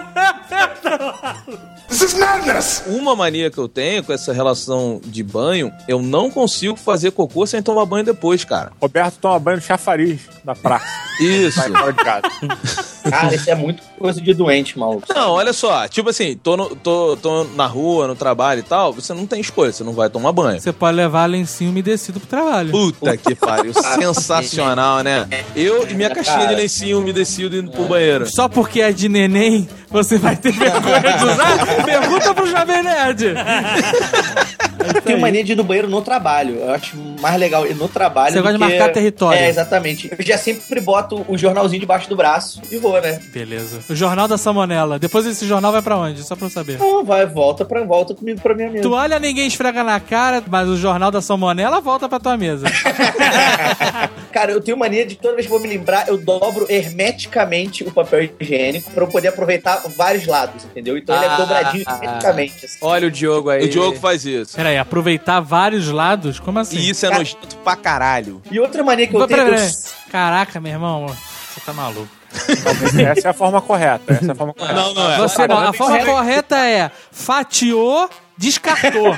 This is madness! Uma mania que eu tenho com essa relação de banho, eu não consigo fazer cocô sem tomar banho depois, cara. Roberto toma banho no chafariz da praça. Isso. Vai fora de casa. Cara, isso é muito coisa de doente, maluco. Não, olha só, tipo assim, tô, no, tô, tô na rua, no trabalho e tal, você não tem escolha, você não vai tomar banho. Você pode levar lencinho umedecido pro trabalho. Puta que pariu, sensacional, né? Eu e minha caixinha de lencinho umedecido indo pro banheiro. Só porque é de neném, você vai ter vergonha de usar? Pergunta pro Jovem Nerd. Eu tenho mania de ir no banheiro no trabalho. Eu acho mais legal ir no trabalho. Você gosta de marcar território. É, exatamente. Eu já sempre boto o jornalzinho debaixo do braço e vou, né? Beleza. O Jornal da Salmonela. Depois esse jornal vai pra onde? Só pra eu saber. Não, vai, volta pra volta comigo pra minha mesa. Toalha ninguém esfrega na cara, mas o Jornal da Salmonela volta pra tua mesa. Cara, eu tenho mania de toda vez que eu vou me lembrar, eu dobro hermeticamente o papel higiênico pra eu poder aproveitar vários lados, entendeu? Então ele é Ah, dobradinho ah, hermeticamente. Assim. Olha o Diogo aí. O Diogo faz isso. Peraí, aproveitar vários lados? Como assim? E isso é Cara- nojento pra caralho. E outra mania que eu Peraí, tenho... que peraí. eu- Caraca, meu irmão, você tá maluco. Essa é a forma correta. Essa é a forma correta. Não, não é. Você não, a forma correta é fatiou, descartou.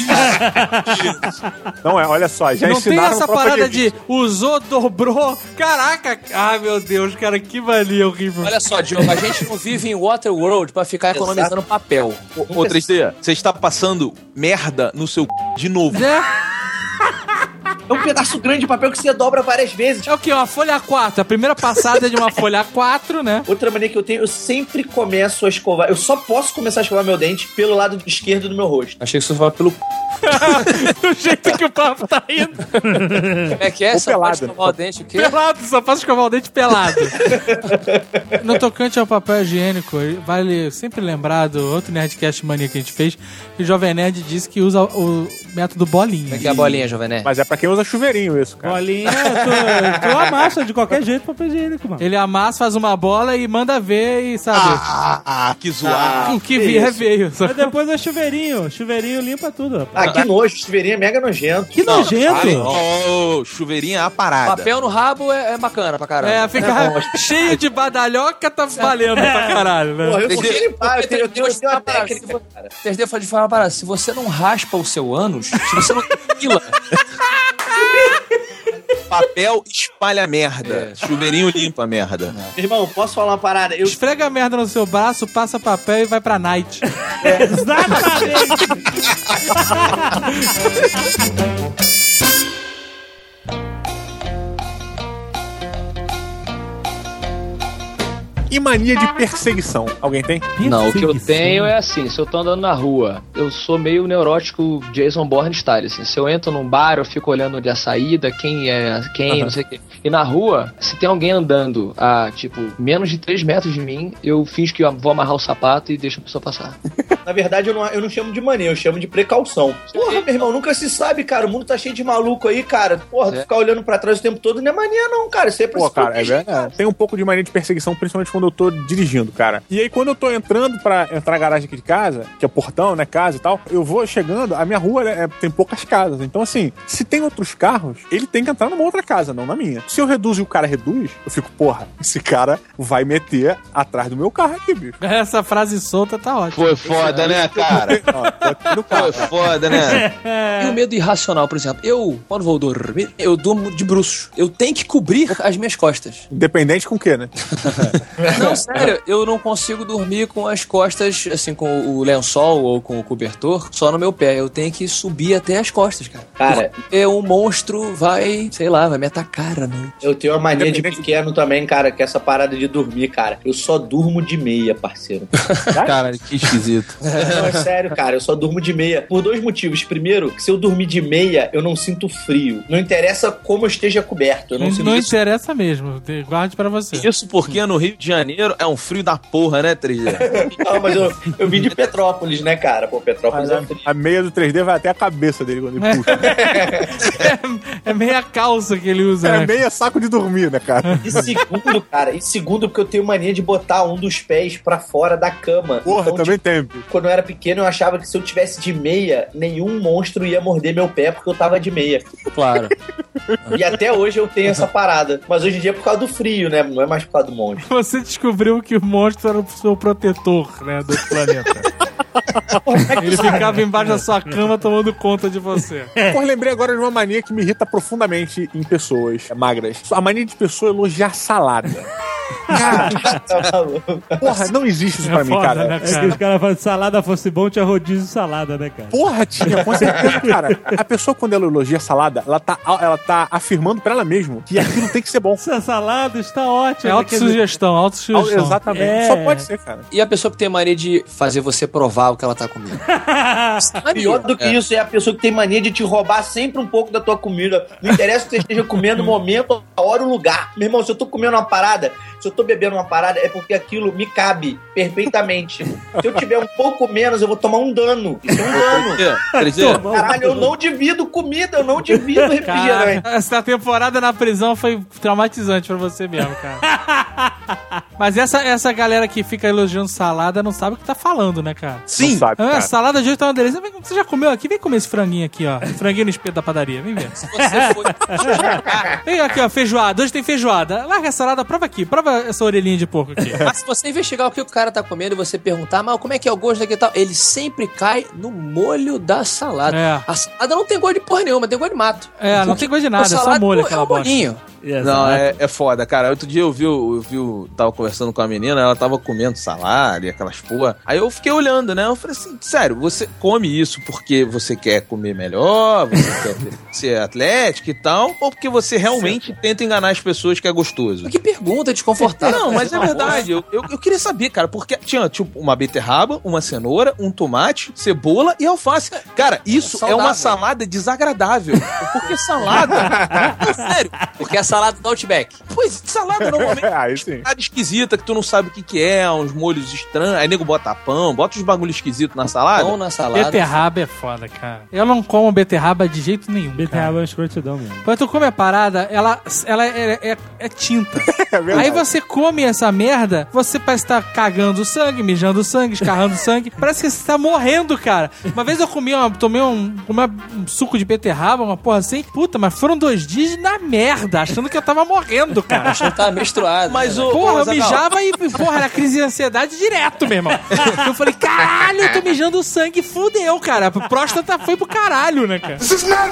Não é, olha só, já Não tem ensinaram essa pra parada fazer de usou, dobrou. Caraca, ai meu Deus, cara, que mania horrível. Olha só, Diogo, a gente não vive em Waterworld pra ficar economizando papel. Ô, três D, você está passando merda no seu c... de novo. Né? É um pedaço grande de papel que você dobra várias vezes. É o que? Uma folha A quatro. A primeira passada é de uma folha A quatro, né? Outra mania que eu tenho, eu sempre começo a escovar. Eu só posso começar a escovar meu dente pelo lado esquerdo do meu rosto. Achei que você falava pelo c... Do jeito que o papo tá indo. Como é que é? Ou Só pelado. pode escovar o dente o quê? Pelado, só posso escovar o dente pelado. No tocante ao papel higiênico, vale sempre lembrar do outro Nerdcast Mania que a gente fez, que o Jovem Nerd disse que usa o método bolinha. Como é que é a bolinha, Jovem Nerd? Mas é pra quem usa chuveirinho isso, cara. Bolinha, tu, tu amassa de qualquer jeito papel higiênico, mano. Ele amassa, faz uma bola e manda ver e sabe. Ah, ah, que zoado. o que vier é veio. Mas depois é chuveirinho. Chuveirinho limpa tudo, rapaz. Ah, que nojo, chuveirinho é mega nojento. Que nojento. Ô, chuveirinha é a parada. Papel no rabo é, é bacana pra caramba. É, fica cheio de badalhoca, tá valendo pra caralho, né? Porra, eu Tem sei que- limpar, eu tenho, eu tenho, eu tenho uma Tem que- técnica, cara. três D pode falar uma parada. Se você não raspa o seu ânus, se você não pila, Papel espalha merda. Chuveirinho limpa merda. Irmão, posso falar uma parada? Eu Esfrega a merda no seu braço, passa papel e vai pra night. Exatamente. E mania de perseguição. Alguém tem? Não, o que eu Perseguição. tenho é assim, se eu tô andando na rua, eu sou meio neurótico Jason Bourne style, assim. Se eu entro num bar, eu fico olhando onde é a saída, quem é quem, não sei o quê. E na rua, se tem alguém andando a, tipo, menos de três metros de mim, eu finjo que eu vou amarrar o sapato e deixo a pessoa passar. Na verdade, eu não, eu não chamo de mania, eu chamo de precaução. Porra, meu irmão, nunca se sabe, cara. O mundo tá cheio de maluco aí, cara. Porra, tu É. ficar olhando pra trás o tempo todo não é mania, não, cara. Isso aí é pra Pô, se cara, é proteger, verdade. Tem um pouco de mania de perseguição, principalmente quando eu tô dirigindo, cara. E aí, quando eu tô entrando pra entrar na garagem aqui de casa, que é portão, né, casa e tal, eu vou chegando, a minha rua é, tem poucas casas. Então, assim, se tem outros carros, ele tem que entrar numa outra casa, não na minha. Se eu reduzo e o cara reduz, eu fico, porra, esse cara vai meter atrás do meu carro aqui, bicho. Essa frase solta tá ótima. Foi foda, né, cara? Ó, tô aqui no carro. Foi foda, né? E o medo irracional, por exemplo. Eu, quando vou dormir, eu durmo de bruços. Eu tenho que cobrir as minhas costas. Independente com o quê, né? Não, sério, eu não consigo dormir com as costas, assim, com o lençol ou com o cobertor, só no meu pé. Eu tenho que subir até as costas, cara. Cara, Porque um monstro vai, sei lá, vai me atacar à noite. eu tenho uma mania de Independente- pequeno também, cara, que é essa parada de dormir, cara. Eu só durmo de meia, parceiro. Cara, que esquisito. Não, é sério, cara. Eu só durmo de meia. Por dois motivos. Primeiro, que se eu dormir de meia, eu não sinto frio. Não interessa como eu esteja coberto. Eu não, Não, sinto não isso. interessa mesmo. Guarde pra você. Isso porque no Rio de Janeiro é um frio da porra, né, três D? Não, mas eu, eu vim de Petrópolis, né, cara? Pô, Petrópolis é frio. A meia do três D vai até a cabeça dele quando ele puxa. É meia calça que ele usa, É né? meia saco de dormir, né, cara? E segundo, cara, e segundo, porque eu tenho mania de botar um dos pés pra fora da cama. Porra, Então, também tem, bicho. quando eu era pequeno, eu achava que se eu tivesse de meia, nenhum monstro ia morder meu pé porque eu tava de meia. Claro. E até hoje eu tenho essa parada. Mas hoje em dia é por causa do frio, né? Não é mais por causa do monstro. Você descobriu que o monstro era o seu protetor, né, do planeta. Ele ficava embaixo da sua cama tomando conta de você. Pô, lembrei agora de uma mania que me irrita profundamente em pessoas magras. A mania de pessoa elogiar salada. Cara, porra, não existe isso É pra mim, foda, cara. né, É que os caras falam, se salada fosse bom, tinha rodízio de salada, né, cara? Porra, tinha, com certeza, cara. A pessoa, quando ela elogia salada, ela tá, ela tá afirmando pra ela mesma que aquilo tem que ser bom. Essa salada está ótima. É autossugestão, autossugestão. Exatamente. É. Só pode ser, cara. E a pessoa que tem mania de fazer você provar o que ela tá comendo. Pior do que É. isso é a pessoa que tem mania de te roubar sempre um pouco da tua comida. Não interessa que você esteja comendo, o momento, a hora, o lugar. Meu irmão, se eu tô comendo uma parada, se eu tô bebendo uma parada, é porque aquilo me cabe perfeitamente. Se eu tiver um pouco menos, eu vou tomar um dano. Isso é um dano. três D? Caralho, eu não divido comida, eu não divido refrigerante. Cara, essa temporada na prisão foi traumatizante pra você mesmo, cara. Mas essa, essa galera que fica elogiando salada não sabe o que tá falando, né, cara? Sim. Não sabe, Ah, cara. a salada de hoje tá uma delícia. Vem, você já comeu aqui? Vem comer esse franguinho aqui, ó. Franguinho no espeto da padaria. Vem ver. Se você for... Vem aqui, ó, feijoada. Hoje tem feijoada. Larga a salada, prova aqui. Prova essa orelhinha de porco aqui. Mas se você investigar o que o cara tá comendo e você perguntar, mas como é que é o gosto daqui e tal, ele sempre cai no molho da salada. É. A salada não tem gosto de porra nenhuma, tem gosto de mato. É, não tem gosto de nada, A é só salada, molho pô, aquela é um bosta. bolinho. Não, é, é foda, cara. Outro dia eu vi, eu vi, eu tava conversando com a menina, ela tava comendo salada e aquelas porra. Aí eu fiquei olhando, né? Eu falei assim, sério, você come isso porque você quer comer melhor, você quer ser atlético e tal, ou porque você realmente tenta enganar as pessoas que é gostoso? Que pergunta desconfortável. Não, mas é verdade. Eu, eu, eu queria saber, cara, porque tinha tipo uma beterraba, uma cenoura, um tomate, cebola e alface. Cara, isso é, É uma saudável. salada desagradável. Porque salada. É sério. Porque a salada do Outback. Pois, salada normalmente Aí sim. salada esquisita que tu não sabe o que que é, uns molhos estranhos. Aí nego bota pão, bota uns bagulho esquisito na salada. Pão na salada. Beterraba é foda, cara. Eu não como beterraba de jeito nenhum, Beterraba é cara. uma escrotidão mesmo. Quando tu come a parada, ela, ela é, é, é tinta. É verdade. Aí você come essa merda, você parece estar cagando sangue, mijando sangue, escarrando sangue. Parece que você tá morrendo, cara. Uma vez eu comi uma, tomei um, uma- um suco de beterraba, uma porra assim. Puta, mas foram dois dias na merda, achando que eu tava morrendo, cara. Achando que tava menstruado. Mas né? o. Porra, ô, eu Azaghal, mijava e, porra, era crise de ansiedade direto, meu irmão. Eu falei, caralho, eu tô mijando sangue, fudeu, cara. A próstata foi pro caralho, né, cara?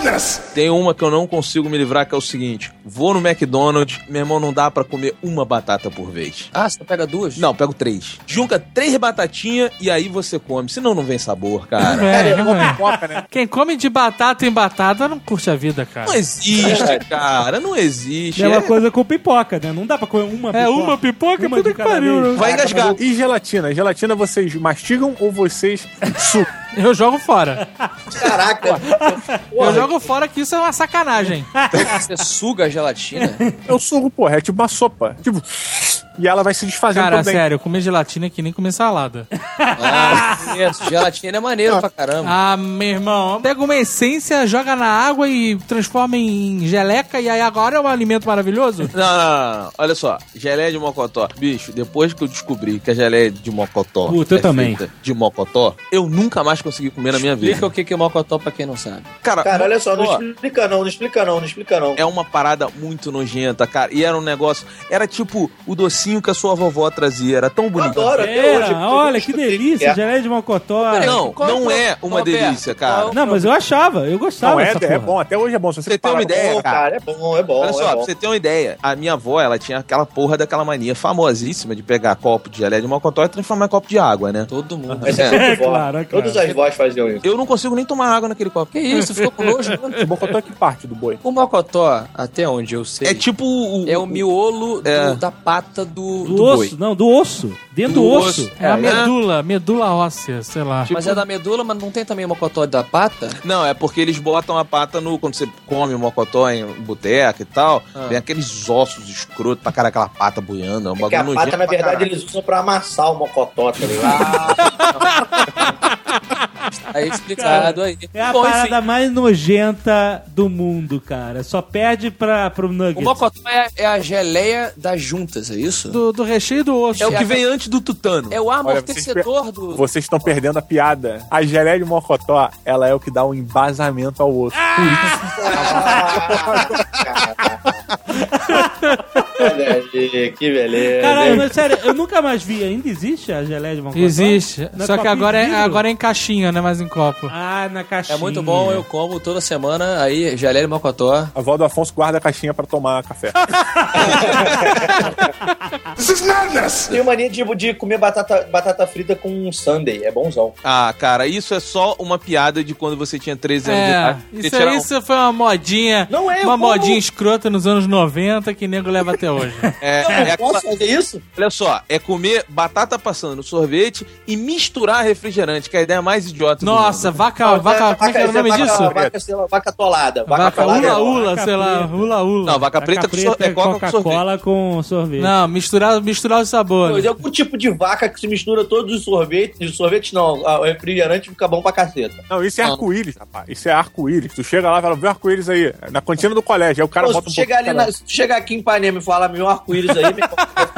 Tem uma que eu não consigo me livrar, que é o seguinte: vou no McDonald's, meu irmão, não dá pra comer uma batata por vez. Ah, você pega duas? Não, pego três. Junta três batatinhas e aí você come. Senão não vem sabor, cara. É, não é. Pipoca, né? Quem come de batata em batata não curte a vida, cara. Não existe, cara. Não existe. É uma É- coisa com pipoca, né? Não dá pra comer uma pipoca. É uma pipoca, Uma puta de que cada pariu. vez. né? Vai engasgar. E gelatina? Gelatina vocês mastigam ou vocês sugam? Eu jogo fora. Caraca. Eu jogo fora que isso é uma sacanagem. Você suga a gelatina? Eu sugo, porra. É tipo uma sopa. Tipo... E ela vai se desfazendo Cara, também. sério, comer gelatina é que nem comer salada. Ah, isso. Gelatina é maneiro pra caramba. Ah, meu irmão, pega uma essência, joga na água e transforma em geleca e aí agora é um alimento maravilhoso? Não, não, não, não. Olha só, geleia de mocotó. Bicho, depois que eu descobri que a geleia de mocotó Puta, eu é também. feita de mocotó, eu nunca mais consegui comer na minha vida. Explica o que que é mocotó pra quem não sabe. Cara, Cara, olha só, não mocotó explica não, não explica não, não explica não. é uma parada muito nojenta, cara. E era um negócio... Era tipo o docinho que a sua vovó trazia. Era tão Eu bonito. adoro até hoje. Era, olha que delícia, É. geleia de mocotó. Não, Qual é o não pro- é uma qual é o delícia, pé? cara. Qual- Não, mas eu achava, eu gostava Não, é, dessa é porra. bom. Até hoje é bom. Se você, Você tem uma parar- ideia, Bom, cara. cara, é bom, é bom, Olha é só, bom. pra você ter uma ideia, a minha avó, ela tinha aquela porra daquela mania famosíssima de pegar copo de geleia de mocotó e transformar em copo de água, né? Todo mundo. Mas é, É, sempre vó. claro, é claro. Todas as vós faziam isso. Eu não consigo nem tomar água naquele copo. Que isso? Ficou com nojo? O bocotó é que parte do boi. O mocotó, até onde eu sei, É tipo o... é o miolo do- É. da pata do, Do, do osso, boi. não, do osso. Dentro do, Do osso. osso. É a É. medula, medula óssea, sei lá. Mas é da medula, mas não tem também o mocotó da pata? Não, é porque eles botam a pata no... Quando você come o mocotó em boteca e tal, Ah. vem aqueles ossos escrotos pra cara, aquela pata boiando. É um Porque a bagulho pata, nojento na pra verdade, caralho. eles usam pra amassar o mocotó, tá ligado? Aí explicado aí. É a Bom, parada enfim, mais nojenta do mundo, cara. Só perde pra, pro o Nuggets. mocotó é, é a geleia das juntas, é isso? Do, do recheio do osso. É o que vem antes do tutano. É o amortecedor vocês, do... Vocês estão perdendo a piada. A geleia de mocotó, ela é o que dá um embasamento ao osso. Olha aí, que beleza. Caralho, mas sério, eu nunca mais vi. Ainda existe a geleia de mocotó? Existe. Não é Só que copinho agora de é, vidro? agora é em caixinha, não é mais em copo. Ah, na caixinha. É muito bom, eu como toda semana, aí geleia de mocotó. A avó do Afonso guarda a caixinha pra tomar café. Tenho mania de, de comer batata, batata frita com um sundae. É bonzão. Ah, cara, isso é só uma piada de quando você tinha treze anos de É, idade. Você isso tirar aí um- isso foi uma modinha. Não é, eu Uma como. modinha escrota nos anos noventa que nego leva até hoje. É, Eu é não aquela- posso fazer isso? Olha só, é comer batata passando no sorvete e misturar refrigerante, que é a ideia mais idiota do Nossa, mundo. vaca, vaca, como é que era o nome vaca, disso? Vaca, sei lá, vaca atolada. Vaca atolada é ula bom. ula, Vaca sei lá, preta. ula ula. Não, vaca preta, Vaca com sor- preta é coca com sorvete. Coca-Cola com sorvete. Não, misturar, misturar os sabores. Mas é algum tipo de vaca que se mistura todos os sorvetes. De sorvete não, o refrigerante fica bom pra caceta. Não, isso é Não. arco-íris, rapaz. Isso é arco-íris. Tu chega lá e fala, vê o arco-íris aí. Na cantina do colégio. Aí o cara Pô, se bota tu um chegar ali, pouco na, se tu chegar aqui em Ipanema e falar meu arco-íris aí, meu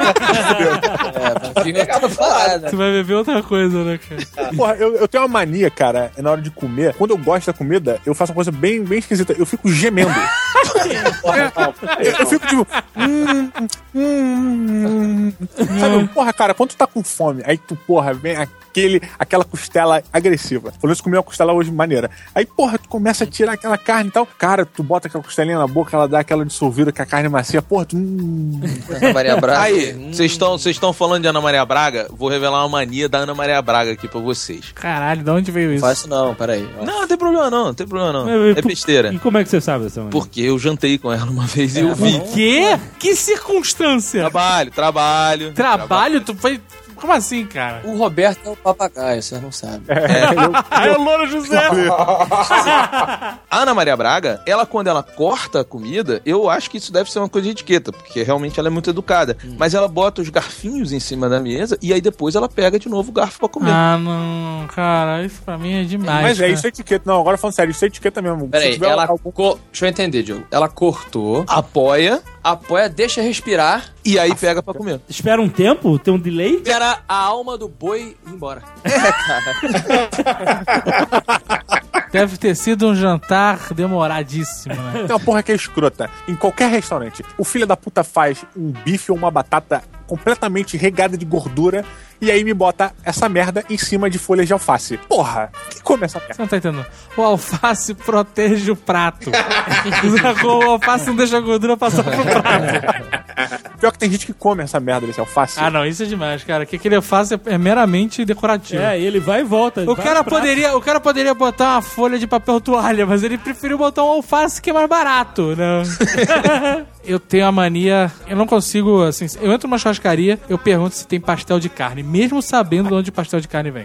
É, fica toda parada. Você vai beber outra coisa, né, cara? Porra, eu, eu tenho uma mania, cara, na hora de comer. Quando eu gosto da comida, eu faço uma coisa bem, bem esquisita. Eu fico gemendo. eu, eu fico tipo. Hum, hum, hum. Sabe, porra, cara, quando tu tá com fome, aí tu, porra, vem aquele, aquela costela agressiva. Falando isso, comi uma costela hoje maneira. Aí, porra, tu começa a tirar aquela carne e tal. Cara, tu bota aquela costelinha na boca, ela dá aquela dissolvida com a carne macia. Porra, tu. Hum. Ana Maria Braga. Aí, Hum. vocês estão vocês estão falando de Ana Maria Braga? Vou revelar uma mania da Ana Maria Braga aqui pra vocês. Caralho, de onde veio Não isso? faz isso não, peraí. Ó. Não, não tem problema não, não tem problema não. Mas, É por- besteira. E como é que você sabe dessa maneira? Porque eu jantei com ela uma vez e eu vi. Quê? Que circunstância? Trabalho, trabalho. Trabalho? Tu foi... Como assim, cara? O Roberto é o papagaio, vocês não sabem. Ah, é o Louro José. A Ana Maria Braga, ela quando ela corta a comida, eu acho que isso deve ser uma coisa de etiqueta, porque realmente ela é muito educada. Hum. Mas ela bota os garfinhos em cima da mesa e aí depois ela pega de novo o garfo pra comer. Ah, não, cara, isso pra mim é demais. Mas é cara. isso é etiqueta. Não, agora falando sério, isso é etiqueta mesmo. Se Peraí, tiver ela... algum- Co... Deixa eu entender, Diogo. Ela cortou, Apoia apoia, deixa respirar, e aí pega pra comer. Espera um tempo? Tem um delay? espera a alma do boi ir embora. Deve ter sido um jantar demoradíssimo, né? Tem uma porra que é escrota. Em qualquer restaurante, o filho da puta faz um bife ou uma batata completamente regada de gordura e aí me bota essa merda em cima de folhas de alface. Porra, quem come essa merda? Você não tá entendendo? O alface protege o prato. O alface não deixa a gordura passar pro prato. Pior que tem gente que come essa merda desse alface. Ah, não, isso é demais, cara. Que aquele alface é- é meramente decorativo. É, ele vai e volta. O vai cara, no prato. poderia, o cara poderia botar uma folha de papel toalha, mas ele preferiu botar um alface que é mais barato, né? Eu tenho a mania, eu não consigo, assim, eu entro numa churrascaria, eu pergunto se tem pastel de carne, mesmo sabendo de onde o pastel de carne vem.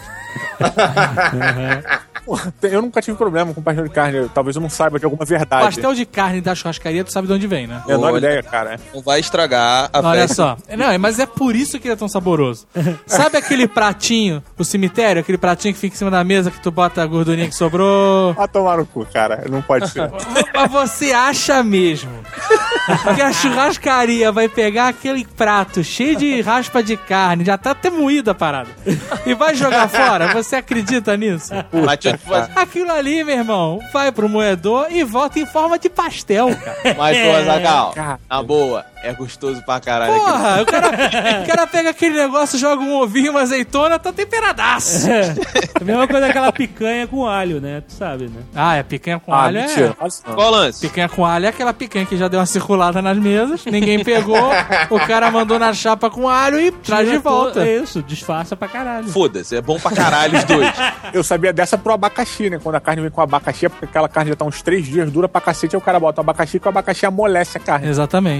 Porra, eu nunca tive problema com pastel de carne. Talvez eu não saiba de alguma verdade. Pastel de carne da churrascaria, tu sabe de onde vem, né? Menor Olha. ideia, cara. Não vai estragar a Olha festa. só. Não, mas é por isso que ele é tão saboroso. Sabe aquele pratinho, o cemitério, aquele pratinho que fica em cima da mesa que tu bota a gordurinha que sobrou? Vai tomar no cu, cara. Não pode ser. Mas você acha mesmo que a churrascaria vai pegar aquele prato cheio de raspa de carne, já tá até moída a parada, e vai jogar fora? Você acredita nisso? Mas deixa eu te fazer- Aquilo ali, meu irmão, vai pro moedor e volta em forma de pastel, cara. Mas, pô, Azaghal, Cara. na boa, é gostoso pra caralho. aquilo. Porra, o cara, o cara pega aquele negócio, joga um ovinho, uma azeitona, tá temperadaço. É a mesma coisa aquela picanha com alho, né? Tu sabe, né? Ah, é picanha com Ah, alho, mentira. é... Faz isso não. Qual o lance? Picanha com alho é aquela picanha que já deu uma circulada nas mesas, ninguém pegou, o cara mandou na chapa com alho e traz de Tira to- volta. É isso, disfarça pra caralho. Foda-se, é bom pra caralho os dois. Eu sabia dessa pro abacaxi, né? Quando a carne vem com abacaxi, é porque aquela carne já tá uns três dias, dura pra cacete, aí o cara bota o abacaxi, que o abacaxi amolece a carne. Exatamente, exatamente.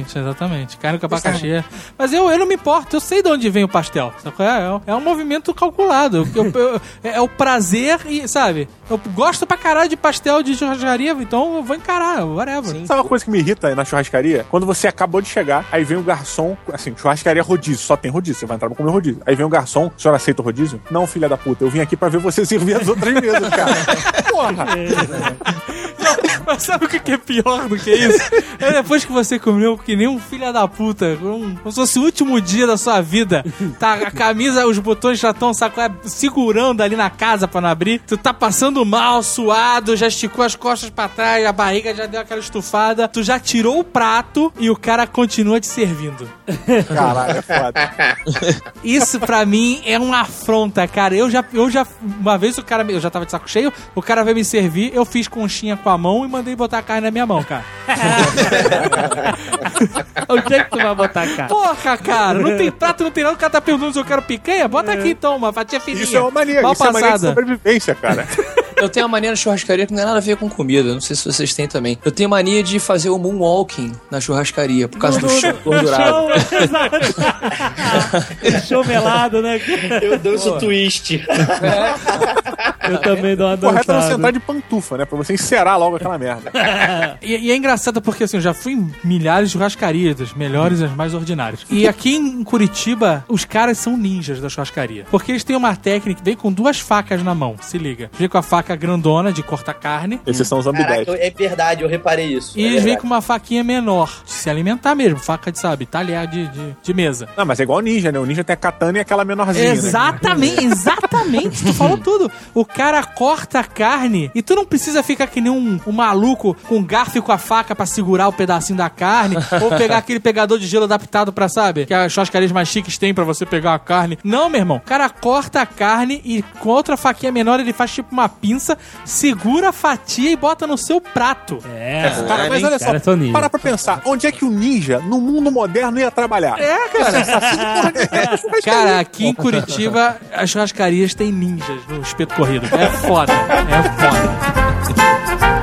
exatamente. Carne com abacaxi. Mas eu, eu não me importo, eu sei de onde vem o pastel. É, é um movimento calculado. Eu, eu, é, é o prazer e, sabe? Eu gosto pra caralho de pastel de churrascaria, então eu vou encarar, whatever. Sim. Sabe uma coisa que me irrita na churrascaria? Quando você acabou de chegar, aí vem o garçom, assim, churrascaria rodízio, só tem rodízio, você vai entrar pra comer rodízio. Aí vem o garçom, o senhor aceita o rodízio? Não, filha da puta, eu vim aqui pra ver você servir as outras mesas, cara. Porra! Não, mas sabe o que é pior do que isso? É depois que você comeu que nem um filho da puta, um, como se fosse o último dia da sua vida, tá, a camisa, os botões já estão segurando ali na casa pra não abrir, tu tá passando mal, suado, já esticou as costas pra trás, a barriga já deu aquela estufada, tu já tirou o prato e o cara continua te servindo. Caralho, é foda. Isso pra mim é uma afronta, cara. Eu já, eu já, uma vez o cara, eu já tava de saco cheio, o cara veio me servir, eu fiz conchinha com a mão e mandei botar a carne na minha mão, cara. Onde é que tu vai botar a carne? Porra, cara, não tem prato, não tem nada, o cara tá perguntando se eu quero picanha, bota aqui então, uma fatia fininha. Isso é uma mania, mal isso é uma mania de passada. sobrevivência, cara. Eu tenho uma mania na churrascaria que não tem nada a ver com comida. Não sei se vocês têm também. Eu tenho mania de fazer o moonwalking na churrascaria, por causa do chão gordurado. Show melado, né? Eu danço twist. Eu também dou uma dançada. Correto é você entrar de pantufa, né? Pra você encerar logo aquela merda. E, e é engraçado porque assim, eu já fui em milhares de churrascarias, das melhores e as mais ordinárias. E aqui em Curitiba, os caras são ninjas da churrascaria. Porque eles têm uma técnica, vem com duas facas na mão, se liga. Vem com a faca grandona de cortar carne. Esses são os Caraca, ambidestres. é verdade, eu reparei isso. E é eles vêm verdade. com uma faquinha menor, de se alimentar mesmo, faca de, sabe, talher de, de, de mesa. Não, mas é igual o ninja, né? O ninja tem a katana e aquela menorzinha, Exatamente, né? exatamente, tu falou tudo. O cara corta a carne e tu não precisa ficar que nem um, um maluco com um garfo e com a faca pra segurar o pedacinho da carne, ou pegar aquele pegador de gelo adaptado pra, sabe, que as churrascarias mais chiques têm pra você pegar a carne. Não, meu irmão, o cara corta a carne e com outra faquinha menor ele faz tipo uma pinça, segura a fatia e bota no seu prato. É, Cara, mas olha só, cara, são ninjas. para pra pensar, onde é que o ninja, no mundo moderno, ia trabalhar? É, cara. Cara, aqui em Curitiba, as churrascarias têm ninjas no espeto corrido. É foda, é foda.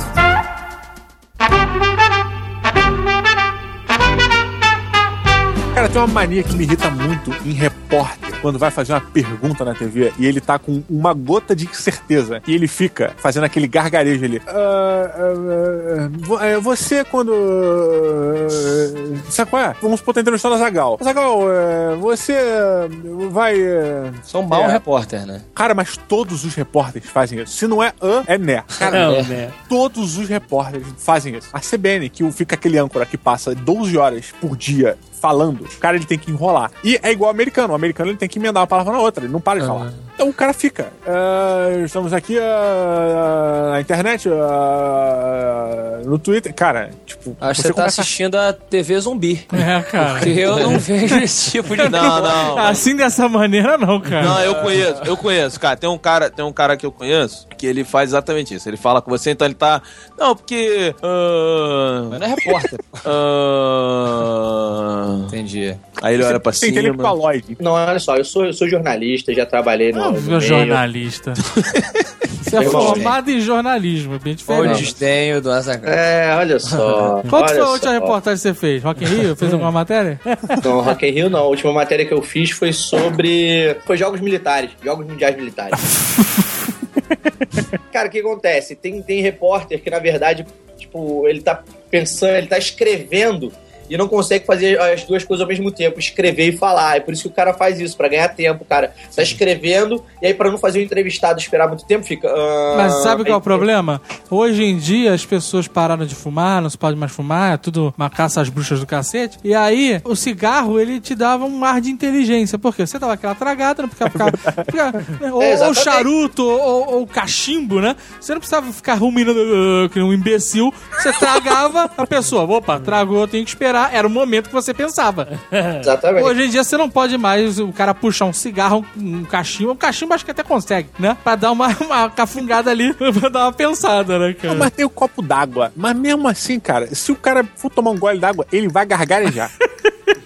Cara, tem uma mania que me irrita muito em repórter, quando vai fazer uma pergunta na T V e ele tá com uma gota de certeza e ele fica fazendo aquele gargarejo ali. Ah, ah, ah, é, você quando... ah, sabe qual é? Vamos supor, tá entrevistando a Zagal. Zagal, é, você vai... é, Sou um mau é. repórter, né? Cara, mas todos os repórteres fazem isso. Se não é an, é né. Cara, Não, É. né? todos os repórteres fazem isso. A C B N, que fica aquele âncora que passa doze horas por dia falando, o cara ele tem que enrolar. E é igual ao americano. O americano ele tem que emendar uma palavra na outra. Ele não para de falar. Então o cara fica. "Ah, estamos aqui ah, na internet, ah, no Twitter. Cara, tipo. Acho que você tá começa a- assistindo a T V zumbi. É, cara. Porque eu não vejo esse tipo de... Não, não. Assim dessa maneira não, cara. Não, eu conheço, eu conheço, cara. Tem um cara, tem um cara que eu conheço que ele faz exatamente isso. Ele fala com você, então ele tá. Não, porque. ah, Mas não é repórter. ah, Entendi. aí ele olha pra Você é cima. intelectualoide. Não, olha só, eu sou, eu sou jornalista, já trabalhei no, Não, no meu meio. jornalista. Você é Eu gosto. formado em jornalismo, é bem Olha o diferente. desdenho do Azaghal. É, olha só. Qual que olha foi a só. última reportagem que você fez? Rock in Rio? Fez alguma matéria? Não, Rock in Rio não. A última matéria que eu fiz foi sobre... Foi jogos militares. Jogos mundiais militares. Cara, o que acontece? Tem, tem repórter que, na verdade, tipo, ele tá pensando, ele tá escrevendo e não consegue fazer as duas coisas ao mesmo tempo, escrever e falar. É por isso que o cara faz isso, pra ganhar tempo, cara. Tá escrevendo, e aí pra não fazer o entrevistado esperar muito tempo, fica... ah, Mas sabe qual é o aí- problema? Hoje em dia as pessoas pararam de fumar, não se pode mais fumar, é tudo uma caça às bruxas do cacete. E aí o cigarro, ele te dava um ar de inteligência. Por quê? Você dava aquela tragada, não ficava... ficava, ficava né? ou, É, ou exatamente. charuto, ou, ou cachimbo, né? Você não precisava ficar ruminando uh, que nem um imbecil. Você tragava, a pessoa, opa, tragou, tem que esperar. Era o momento que você pensava. Exatamente. Hoje em dia você não pode mais o cara puxar um cigarro, um cachimbo. Um cachimbo acho que até consegue, né? Pra dar uma, uma cafungada ali, pra dar uma pensada, né, cara? Não, mas tem o copo d'água. Mas mesmo assim, cara, se o cara for tomar um gole d'água, ele vai gargarejar.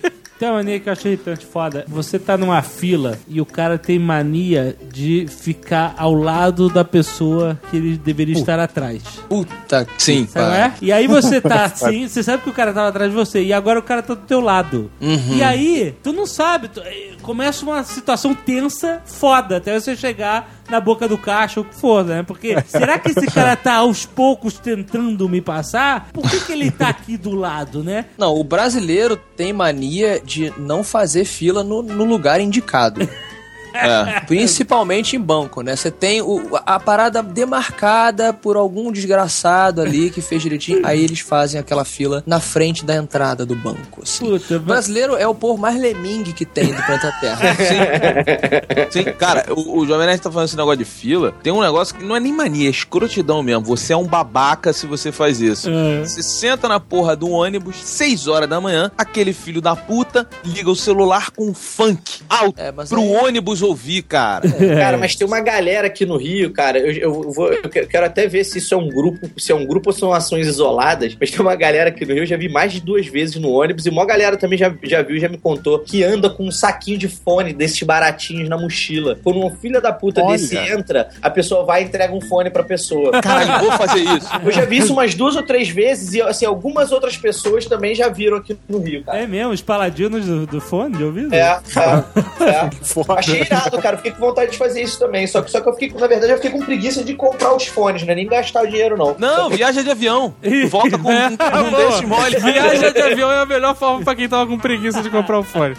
Tem uma mania que eu achei irritante foda. Você tá numa fila e o cara tem mania de ficar ao lado da pessoa que ele deveria estar atrás. Puta, sim, Sabe, não é? E aí você tá assim, você sabe que o cara tava atrás de você e agora o cara tá do teu lado. Uhum. E aí, tu não sabe, tu, começa uma situação tensa foda até você chegar na boca do caixa ou o que for, né? Porque será que esse cara tá aos poucos tentando me passar? Por que, que ele tá aqui do lado, né? Não, o brasileiro tem mania de não fazer fila no, no lugar indicado. É. Principalmente em banco, né? Você tem o, a parada demarcada por algum desgraçado ali que fez direitinho, aí eles fazem aquela fila na frente da entrada do banco. Assim. Puta, o brasileiro é o povo mais lemingue que tem do planeta Terra. Sim. Sim, cara, o, o Jovem Nerd tá falando esse negócio de fila. Tem um negócio que não é nem mania, é escrotidão mesmo. Você é um babaca se você faz isso. É. Você senta na porra do ônibus, seis horas da manhã, aquele filho da puta liga o celular com funk alto é, pro é... ônibus ouvir, cara. É. Cara, mas tem uma galera aqui no Rio, cara, eu, eu, vou, eu quero até ver se isso é um grupo, se é um grupo ou são ações isoladas, mas tem uma galera aqui no Rio, eu já vi mais de duas vezes no ônibus, e uma galera também já, já viu, já me contou, que anda com um saquinho de fone desses baratinhos na mochila. Quando um filho da puta Olha. desse entra, a pessoa vai e entrega um fone pra pessoa. Caralho, vou fazer isso. Eu já vi isso umas duas ou três vezes, e assim, algumas outras pessoas também já viram aqui no Rio, cara. É mesmo? Os paladinos do, do fone de ouvido? É, é, é. Achei irado, cara. Fiquei com vontade de fazer isso também. Só que, só que eu fiquei, na verdade, eu fiquei com preguiça de comprar os fones, né? Nem gastar o dinheiro, não. Não, que... viaja de avião. Volta com é, um, um desse mole. Viaja de avião é a melhor forma pra quem tava com preguiça de comprar o fone.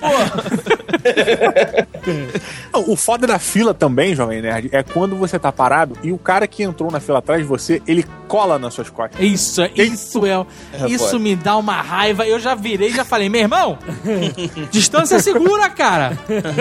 O foda da fila também, Jovem Nerd, é quando você tá parado e o cara que entrou na fila atrás de você, ele cola nas suas costas. Isso, isso é, é isso pode. me dá uma raiva. Eu já virei e já falei, meu irmão, distância segura, cara.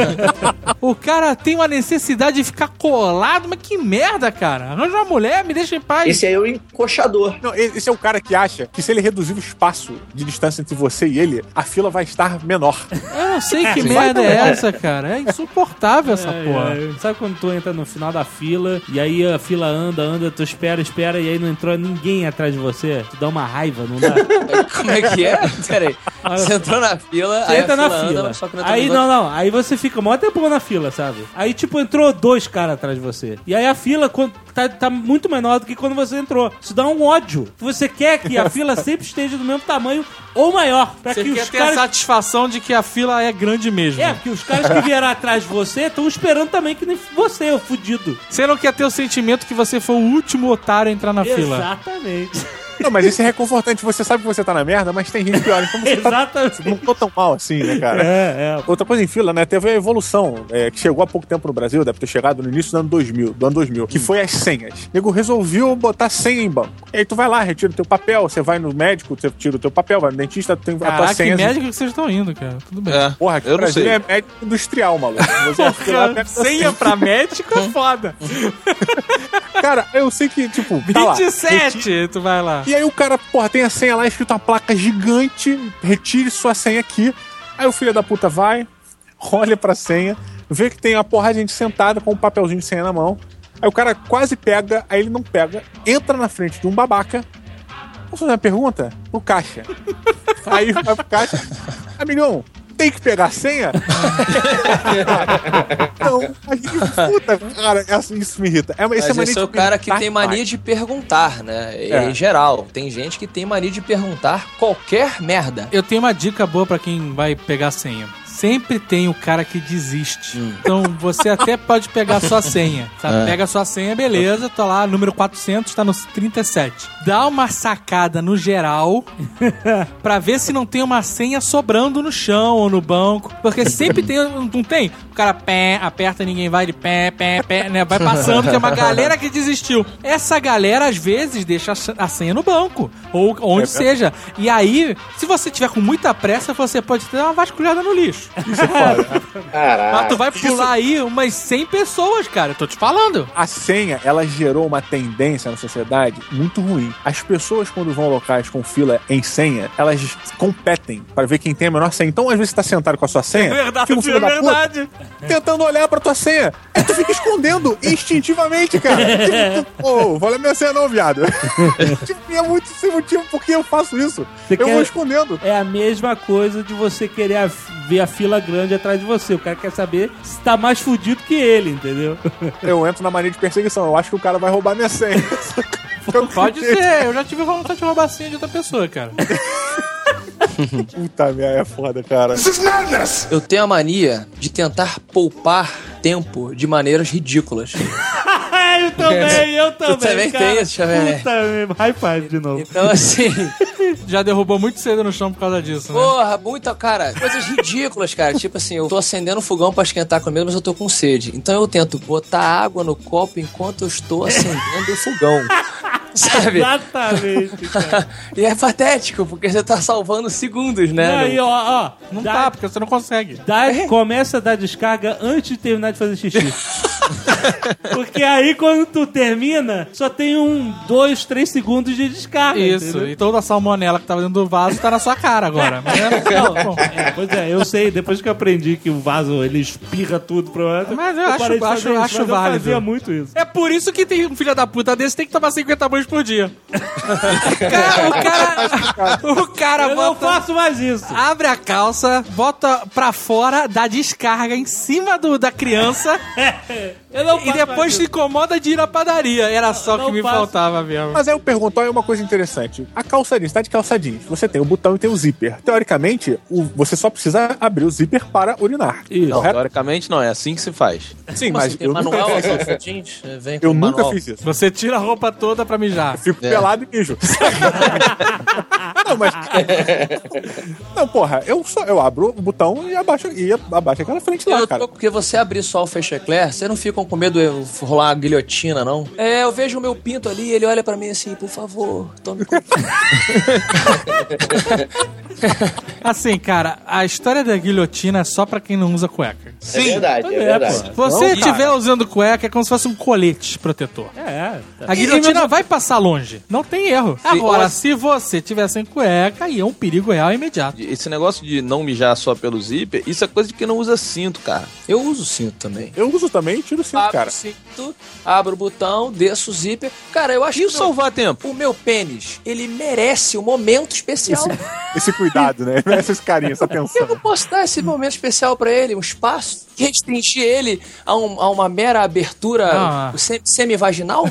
O cara tem uma necessidade de ficar colado, mas que merda, cara. Arranja uma mulher, me deixa em paz. Esse aí é o encoxador. Não, esse é o cara que acha que se ele reduzir o espaço de distância entre você e ele, a fila vai estar menor. Eu não sei que merda é essa, cara. É insuportável essa é, porra. É. Sabe quando tu entra no final da fila e aí a fila anda, anda, tu espera, espera e aí não entrou ninguém atrás de você? Tu dá uma raiva, não dá? Como é que é? Peraí. Você entrou na fila, você aí entra a na fila, fila. anda, só que não aí não, não. Aí você fica mó tempo na fila, sabe? Aí tipo entrou dois caras atrás de você. E aí a fila tá, tá muito menor do que quando você entrou. Isso dá um ódio. Você quer que a fila sempre esteja do mesmo tamanho ou maior. Pra você que quer os ter caras... a satisfação de que a fila é grande mesmo. É, porque os caras que vieram atrás de você estão esperando também que nem você, o fudido. Você não quer ter o sentimento que você foi o último otário a entrar na Exatamente. fila. Exatamente. Não, mas isso é reconfortante. Você sabe que você tá na merda, mas tem gente pior. Então você Exatamente. Tá, não tô tão mal assim, né, cara? É, é. Outra coisa em fila, né? Teve a evolução é, que chegou há pouco tempo no Brasil, deve ter chegado no início do ano dois mil, do ano dois mil, que foi as senhas. O nego resolveu botar senha em banco. E aí tu vai lá, retira o teu papel, você vai no médico, você tira o teu papel, vai no dentista, tu tem Caraca, a tua senha. Que médico que vocês estão indo, cara? Tudo bem. É, Porra, aqui no Brasil é médico industrial, maluco. Você Porra, senha pra médico é foda. Cara, eu sei que, tipo, tá vinte e sete, lá, retira... tu vai lá. E aí o cara, porra, tem a senha lá, escrito uma placa gigante, retire sua senha aqui. Aí o filho da puta vai, olha pra senha, vê que tem uma porra de gente sentada com um papelzinho de senha na mão. Aí o cara quase pega, aí ele não pega, entra na frente de um babaca. Posso fazer uma pergunta? Pro caixa. Aí vai pro caixa. Amigão, tem que pegar a senha? Não, a gente puta, cara, isso me irrita. É, Mas esse é, esse é o cara que tem mania de perguntar, né? É. Em geral, tem gente que tem mania de perguntar qualquer merda. Eu tenho uma dica boa pra quem vai pegar a senha. Sempre tem o cara que desiste. Hum. Então você até pode pegar a sua senha. Sabe? É. Pega a sua senha, beleza, tá lá, número quatrocentos, tá no trinta e sete. Dá uma sacada no geral pra ver se não tem uma senha sobrando no chão ou no banco. Porque sempre tem, não tem? O cara pé, aperta, ninguém vai, de pé, pé, pé, né? Vai passando, tem uma galera que desistiu. Essa galera, às vezes, deixa a senha no banco. Ou onde é, seja. E aí, se você tiver com muita pressa, você pode ter uma vasculhada no lixo. Isso é foda. Caraca. Mas tu vai pular aí umas cem pessoas, cara. Eu tô te falando. A senha, ela gerou uma tendência na sociedade muito ruim. As pessoas, quando vão a locais com fila em senha, elas competem para ver quem tem a menor senha. Então, às vezes, você tá sentado com a sua senha, É verdade, fica um filho é da verdade. puta, tentando olhar pra tua senha. Aí tu fica escondendo instintivamente, cara. Tipo, ô, vou olhar minha senha não, viado. Tipo, é muito sem motivo porque eu faço isso. Você eu quer- vou escondendo. É a mesma coisa de você querer a- ver a fila grande atrás de você. O cara quer saber se tá mais fudido que ele, entendeu? Eu entro na mania de perseguição. Eu acho que o cara vai roubar minha senha. Pode ser. Eu já tive vontade de roubar a senha de outra pessoa, cara. Puta merda, é foda, cara. Eu tenho a mania de tentar poupar tempo de maneiras ridículas. eu também, eu também, Tu também cara. tem isso, Xavier? Puta, high five de novo. Então, assim, Já derrubou muito cedo no chão por causa disso, né? porra, muita, cara, coisas ridículas, cara. Tipo assim, eu tô acendendo o fogão pra esquentar comida, mas eu tô com sede. Então eu tento botar água no copo enquanto eu estou acendendo o fogão. Sabe? Exatamente, cara. E é patético, porque você tá salvando segundos, né? Aí, ó, ó. Não dá, tá, porque você não consegue. dá- Começa a dar descarga antes de terminar de fazer xixi. Porque aí, quando tu termina, só tem um, dois, três segundos de descarga. Isso, entendeu? e toda a salmonela que tava dentro do vaso tá na sua cara agora. Mas é, não, bom. É, pois é, eu sei, depois que eu aprendi que o vaso ele espirra tudo pro outro. Mas eu acho- parei de acho- fazer isso, acho mas válido. Eu fazia muito isso. É por isso que tem um filho da puta desse que tem que tomar cinquenta banhos por dia. Cara, o cara, o cara Eu não bota, faço mais isso. abre a calça, bota pra fora, dá descarga em cima do, da criança Eu não e faço depois mais se isso. incomoda de ir na padaria. Era só Não que me faço. faltava mesmo. Mas aí eu pergunto, aí uma coisa interessante. A calça jeans, tá de calça jeans. Você tem o botão e tem o zíper. Teoricamente, o- você só precisa abrir o zíper para urinar. Isso. Não, Correto? teoricamente não, é assim que se faz. Sim, Como mas assim, tem eu nunca, manual, calça jeans? Vem com eu nunca manual. fiz isso. Você tira a roupa toda pra mijar. Fico pelado e mijo. Não, mas... Não, porra, eu, só, eu abro o botão e abaixo, e abaixo aquela frente lá, Eu cara. tô, porque você abrir só o fecha eclair, vocês não ficam com medo de rolar uma guilhotina, não? É, eu vejo o meu pinto ali, ele olha pra mim assim, por favor, tome conta. Assim, cara, a história da guilhotina é só pra quem não usa cueca. É verdade, é É, verdade. Se você Não, estiver usando cueca, é como se fosse um colete protetor. É, tá. A guilhotina vai passar longe. Não tem erro. Agora, se você tiver sem cueca, aí é um perigo real e imediato. Esse negócio de não mijar só pelo zíper, isso é coisa de quem não usa cinto, cara. Eu uso cinto também. Eu uso também e tiro o cinto, Abro cara. o cinto, abro o botão, desço o zíper. Cara, eu acho E que o salvar tempo? o meu pênis, ele merece um momento especial. Esse cuidado, né? Esse carinho, essa Eu atenção. vou postar esse momento especial pra ele, um espaço, restringir ele a, um- a uma mera abertura Ah. sem- semivaginal?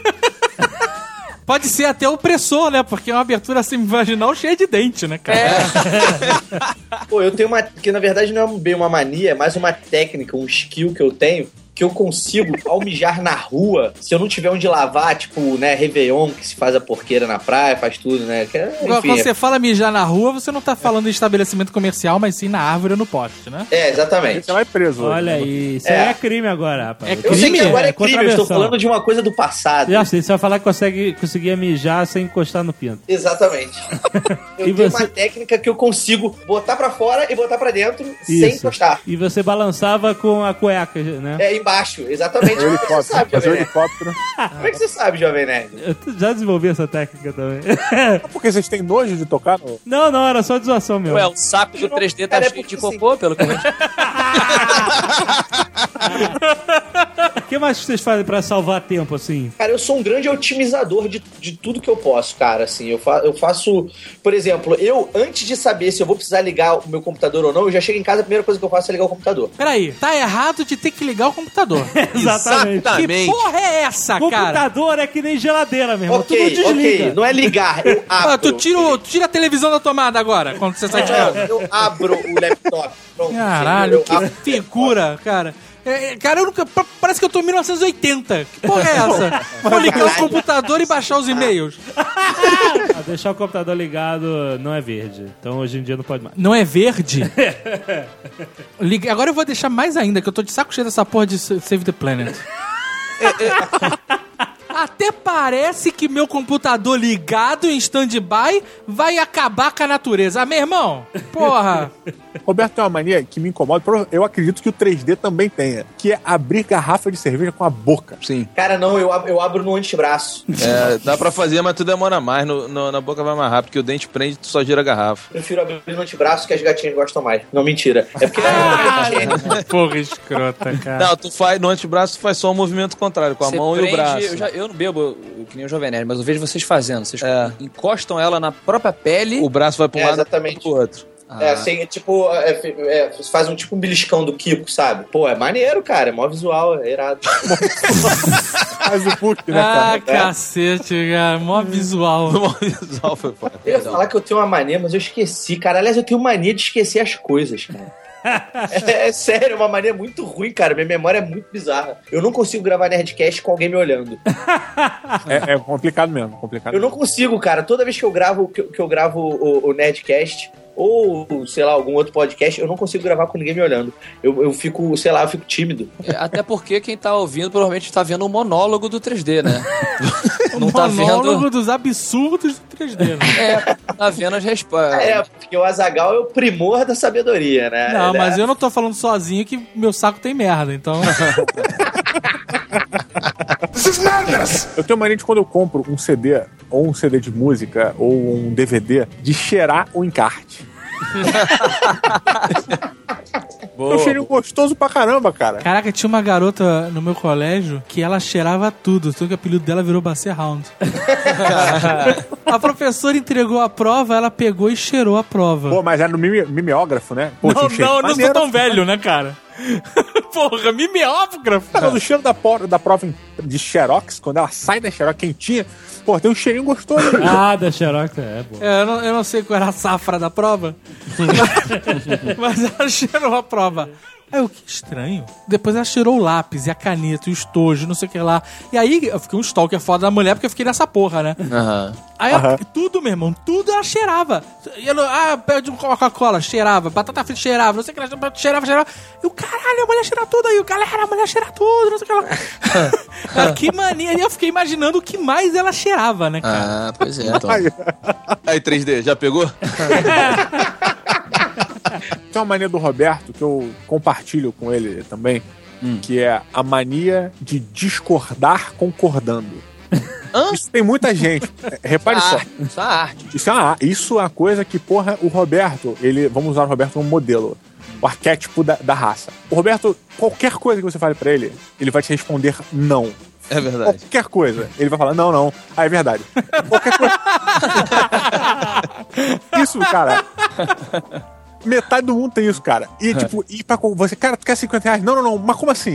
Pode ser até opressor, né? Porque é uma abertura semivaginal cheia de dente, né, cara? É. Pô, eu tenho uma. Que na verdade não é bem uma mania, é mais uma técnica, um skill que eu tenho. Que eu consigo, ao mijar na rua, se eu não tiver onde lavar, tipo, né, Réveillon, que se faz a porqueira na praia, faz tudo, né? Que, é- Agora, enfim, quando é- você fala mijar na rua, você não tá falando em estabelecimento comercial, mas sim na árvore ou no poste, né? é, exatamente. Você vai preso. Olha hoje. aí, isso É. aí é crime agora, rapaz. É Eu sei crime? que agora é É crime, eu estou contravenção. falando de uma coisa do passado. Já sei, você vai falar que consegue, conseguia mijar sem encostar no pinto. Exatamente. Eu E tenho você- uma técnica que eu consigo botar pra fora e botar pra dentro sem Isso. encostar. E você balançava com a cueca, né? É embaixo, exatamente. O Como é que você helicóptero. sabe, Fazer o Jovem Nerd? helicóptero. Como é que você sabe, Jovem Nerd? Eu t- já desenvolvi essa técnica também. Porque vocês têm nojo de tocar no... Não, não, era só de zoação mesmo. Ué, o saco do três D tá Cara, é cheio de porque, cocô, pelo que eu vejo. O que mais que vocês fazem pra salvar tempo, assim? Cara, eu sou um grande otimizador de, de tudo que eu posso, cara, assim, eu, fa eu faço, por exemplo, eu, antes de saber se eu vou precisar ligar o meu computador ou não, eu já chego em casa, a primeira coisa que eu faço é ligar o computador. Peraí, tá errado de ter que ligar o computador. Exatamente. Que porra é essa, cara? Computador é que nem geladeira, meu irmão. Ok, Tudo desliga. ok, não é ligar, eu abro. Ah, tu, tira, o- tu tira a televisão da tomada agora, quando você sai de Não, casa. eu abro o laptop. Pronto, Caralho, eu que abro- figura, cara. É, é, cara, eu nunca, pa- parece que eu tô em mil novecentos e oitenta. Que porra é essa? Vou ligar o computador e baixar os e-mails. Ah, deixar o computador ligado não é verde. Então hoje em dia não pode mais. Não é verde? Liga- Agora eu vou deixar mais ainda, que eu tô de saco cheio dessa porra de sa- Save the Planet. Até parece que meu computador ligado em stand-by vai, a- acabar com a natureza. Ah, meu irmão, porra. Roberto tem uma mania que me incomoda, eu acredito que o três D também tenha, que é abrir garrafa de cerveja com a boca. Sim. Cara, não, eu, ab- eu abro no antebraço. É, dá pra fazer, mas tu demora mais. No, no- na boca vai mais rápido, porque o dente prende e tu só gira a garrafa. Prefiro abrir no antebraço que as gatinhas gostam mais. Não, mentira. É porque... Porra escrota, cara. Não, tu faz, no antebraço tu faz só o movimento contrário, com a Você mão prende- e o braço. Eu, já, eu não bebo eu- que nem o Jovem Nerd, mas eu vejo vocês fazendo. Vocês É. encostam ela na própria pele. O braço vai pra um É, lado e exatamente. pro outro. É, assim, é tipo, é, é, você faz um tipo um beliscão do Kiko, sabe? Pô, é maneiro, cara, é mó visual, é irado. Faz o Puck, né, Ah, cara? cacete, cara. Mó visual. O visual foi foda. Eu ia falar que eu tenho uma mania, mas eu esqueci, cara. Aliás, eu tenho mania de esquecer as coisas, cara. É, é sério, é uma mania muito ruim, cara. Minha memória é muito bizarra. Eu não consigo gravar Nerdcast com alguém me olhando. É, é complicado mesmo, complicado. Eu não consigo, cara. Toda vez que eu gravo, que eu, que eu gravo o, o Nerdcast, ou, sei lá, algum outro podcast, eu não consigo gravar com ninguém me olhando. Eu, eu fico, sei lá, eu fico tímido. É, até porque quem tá ouvindo provavelmente tá vendo o monólogo do três D, né? O Não tá monólogo vendo. dos absurdos do três D, né? É, tá vendo as respostas. É, porque o Azaghal é o primor da sabedoria, né? Não, Ele mas é- eu não tô falando sozinho que meu saco tem merda, então... Eu tenho mania de quando eu compro um C D, ou um C D de música, ou um D V D, de cheirar o encarte. Boa, Eu cheirinho gostoso pra caramba, cara. Caraca, tinha uma garota no meu colégio que ela cheirava tudo, só que o apelido dela virou Basset Hound. A professora entregou a prova, ela pegou e cheirou a prova. Pô, mas era no mime- mimeógrafo, né? Pô, não, tinha um cheiro não, eu não sou maneiro. tão velho, né, cara? Porra, mimeógrafo. Cara, o cheiro da, por- da prova em- de Xerox, quando ela sai da Xerox quentinha, pô, tem um cheirinho gostoso. Ah, da Xerox, é, pô. É, eu, não, eu não sei qual era a safra da prova, mas ela cheirou a prova. Aí eu, que estranho. Depois ela cheirou o lápis e a caneta e o estojo, não sei o que lá. E aí eu fiquei um stalker foda da mulher porque eu fiquei nessa porra, né? Aham. Aí ela- tudo, meu irmão, tudo ela cheirava. E ela, ah, pede um Coca-Cola, cheirava. Batata frita cheirava, não sei o que lá, cheirava, cheirava. E o caralho, a mulher cheira tudo aí. O galera, a mulher cheira tudo, não sei o que lá. Cara, que mania. E eu fiquei imaginando o que mais ela cheirava, né, cara? Ah, pois é, então. Aí, três D, já pegou? Tem uma mania do Roberto que eu compartilho com ele também, que é a mania de discordar concordando. Isso tem muita gente. É, Repare Isso é só. arte, isso é arte. Isso é, uma, isso é uma coisa que, porra, o Roberto, ele, vamos usar o Roberto como modelo, o arquétipo da, da raça. O Roberto, qualquer coisa que você fale pra ele, ele vai te responder não. É verdade. Qualquer coisa. Ele vai falar, não, não. Ah, é verdade. Qualquer coisa. Isso, cara. Metade do mundo tem isso, cara. E, tipo, e pra co- você, cara, tu quer cinquenta reais? Não, não, não. Mas como assim?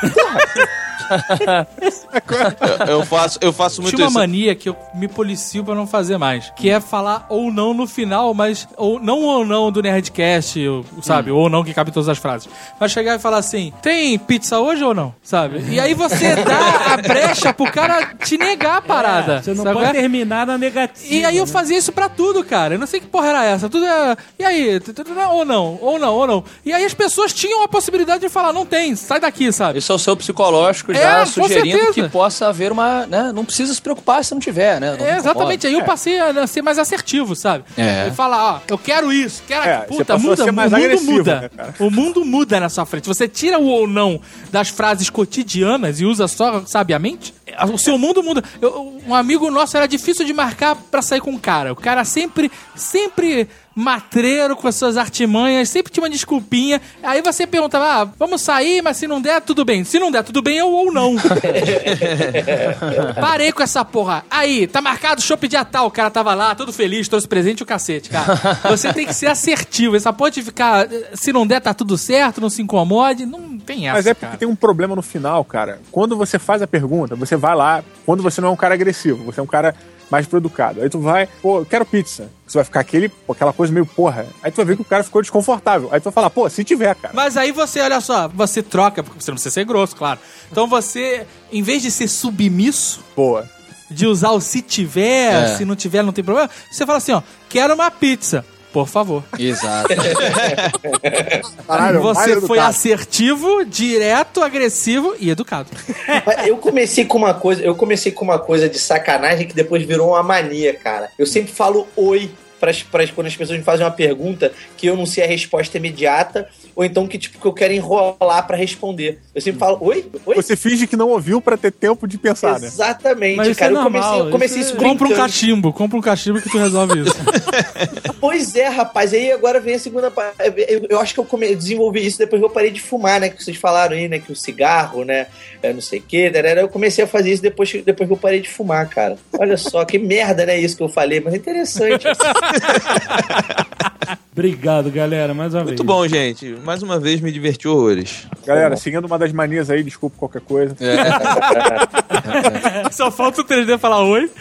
Eu, eu faço, eu faço muito Tinha uma isso. mania que eu me policio pra não fazer mais, que é falar ou não no final, mas ou não ou não do Nerdcast, ou, sabe? Ou não que cabe em todas as frases. Mas chegar e falar assim, tem pizza hoje ou não? Sabe? E aí você dá a brecha pro cara te negar a parada. É, você não sabe? pode terminar na negativa. E aí eu né? fazia isso pra tudo, cara. Eu não sei que porra era essa. Tudo é... E aí? Tu- tu- tu- Ou não? Ou não? Ou não? E aí as pessoas tinham a possibilidade de falar, não tem, sai daqui, sabe? Isso é o seu psicológico É, já com sugerindo certeza. que possa haver uma, né? Não precisa se preocupar se não tiver, né? Não É, exatamente. incomoda. Aí eu passei a ser mais assertivo, sabe? É. E falar, ó, eu quero isso, quero É, aquilo. você Puta, passou a muda, ser mais o mundo agressivo, muda. né, cara? O mundo muda na sua frente. Você tira o ou não das frases cotidianas e usa só sabiamente, o seu mundo muda. Eu- um amigo nosso era difícil de marcar pra sair com um cara. O cara sempre, sempre matreiro com as suas artimanhas, sempre tinha uma desculpinha. Aí você perguntava, ah, vamos sair, mas se não der, tudo bem. Se não der, tudo bem, eu ou não. Parei com essa porra. Aí, tá marcado chopp dia tal. O cara tava lá, todo feliz, trouxe presente e o cacete, cara. Você tem que ser assertivo. Essa pode ficar, se não der, tá tudo certo, não se incomode. Não tem essa, Mas é porque cara. tem um problema no final, cara. Quando você faz a pergunta, você vai lá, quando você não é um cara agressivo, você é um cara mais pro educado. Aí tu vai, pô, eu quero pizza. Você vai ficar aquele, aquela coisa meio porra. Aí tu vai ver que o cara ficou desconfortável. Aí tu vai falar, pô, se tiver, cara. Mas aí você, olha só, você troca, porque você não precisa ser grosso, claro. Então você, em vez de ser submisso, Boa. de usar o se tiver, É. se não tiver, não tem problema, você fala assim, ó, quero uma pizza. Por favor. Exato. Caralho, mais Você foi educado. assertivo, direto, agressivo e educado. Mas eu comecei com uma coisa, eu comecei com uma coisa de sacanagem que depois virou uma mania, cara. Eu sempre falo oi pras, pras, quando as pessoas me fazem uma pergunta que eu não sei a resposta imediata, ou então que, tipo, que eu quero enrolar pra responder. Eu sempre falo, oi? Oi? Você finge que não ouviu pra ter tempo de pensar, né? Exatamente, Mas isso cara. é eu comecei, normal, eu comecei isso isso é- Compra um brincando. cachimbo, compra um cachimbo que tu resolve isso. Pois é, rapaz. Aí agora vem a segunda parte. Eu, eu acho que eu come... desenvolvi isso depois que eu parei de fumar, né? Que vocês falaram aí, né? Que o cigarro, né? É, não sei o quê. Eu comecei a fazer isso depois, depois que eu parei de fumar, cara. Olha só, que merda, né? Isso que eu falei. Mas é interessante. Obrigado, galera, mais uma vez. Muito bom, gente. Mais uma vez me diverti horrores. Galera, seguindo uma das manias aí, desculpa qualquer coisa. Só falta o três D falar oi.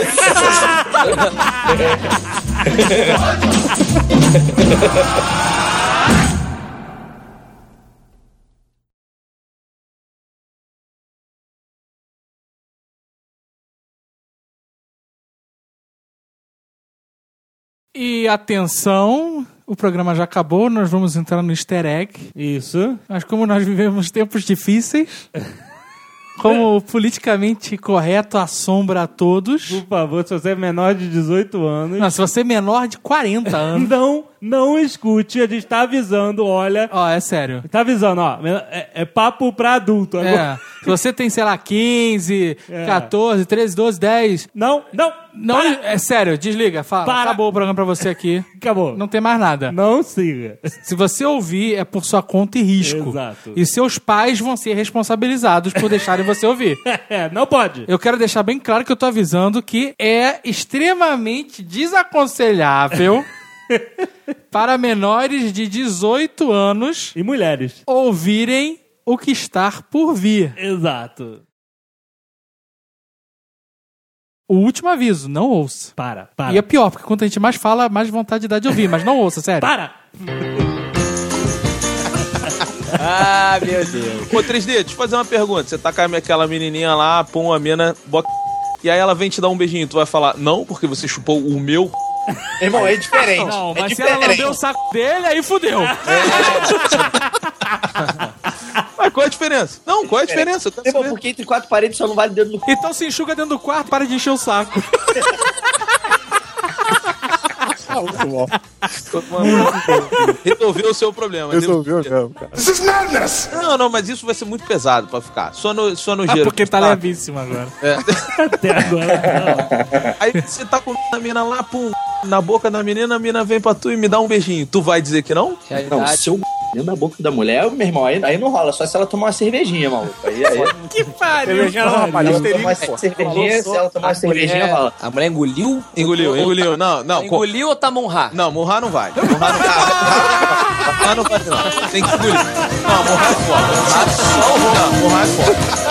E atenção, o programa já acabou, nós vamos entrar no easter egg. Isso. Mas como nós vivemos tempos difíceis, como o politicamente correto assombra a todos... Por favor, se você é menor de dezoito anos... Não, se você é menor de quarenta anos... Não, não escute, a gente tá avisando, olha... Ó, é sério. Tá avisando, ó, é, é papo pra adulto. É, se você tem, sei lá, quinze, É. quatorze, treze, doze, dez... Não, não, Não, para. é sério, desliga, fala. Para. Acabou o programa pra você aqui. Acabou. Não tem mais nada. Não siga. Se você ouvir, é por sua conta e risco. Exato. E seus pais vão ser responsabilizados por deixarem você ouvir. É, não pode. Eu quero deixar bem claro que eu tô avisando que é extremamente desaconselhável para menores de dezoito anos E mulheres. ouvirem o que está por vir. Exato. O último aviso, não ouça. Para, para. E é pior, porque quanto a gente mais fala, mais vontade dá de ouvir, mas não ouça, sério. Para! Ah, meu Deus. Ô, três D, deixa eu fazer uma pergunta. Você tá com aquela menininha lá, pum, a mina, bota... E aí ela vem te dar um beijinho. Tu vai falar, não, porque você chupou o meu... Irmão, é diferente. Não, é mas se ela diferente. lambeu o saco dele, aí fudeu. Mas qual é a diferença? Não, qual é a diferença? Eu quero Irmão, saber. porque entre quatro paredes só não vale dedo no cu. Então se enxuga dentro do quarto, para de encher o saco. Ah, muito bom. Resolveu o seu problema. Resolveu mesmo, cara. Não, não, mas isso vai ser muito pesado pra ficar. Só no, só no Ah, gelo. porque tá sabe? levíssimo agora. Até agora não. Aí você tá com a mina lá, pum, na boca da menina, a mina vem pra tu e me dá um beijinho. Tu vai dizer que não? Não, Realidade. se eu dentro da boca da mulher, meu irmão, aí, aí não rola. Só se ela tomar uma cervejinha, maluco. Aí, aí, Que pariu. Cervejinha não, rapaz. ela Listerine, tomar uma pô. cervejinha, se ela tomar uma A cervejinha, mulher- rola. A mulher engoliu? Engoliu, engoliu. Não, não. co- Engoliu ou tá monra? Não, morrar não vai. Morrar não vai. Morrar não vai, não. Tem que engolir. Não, morrar é foda. Morrar é só o não, morrar é foda.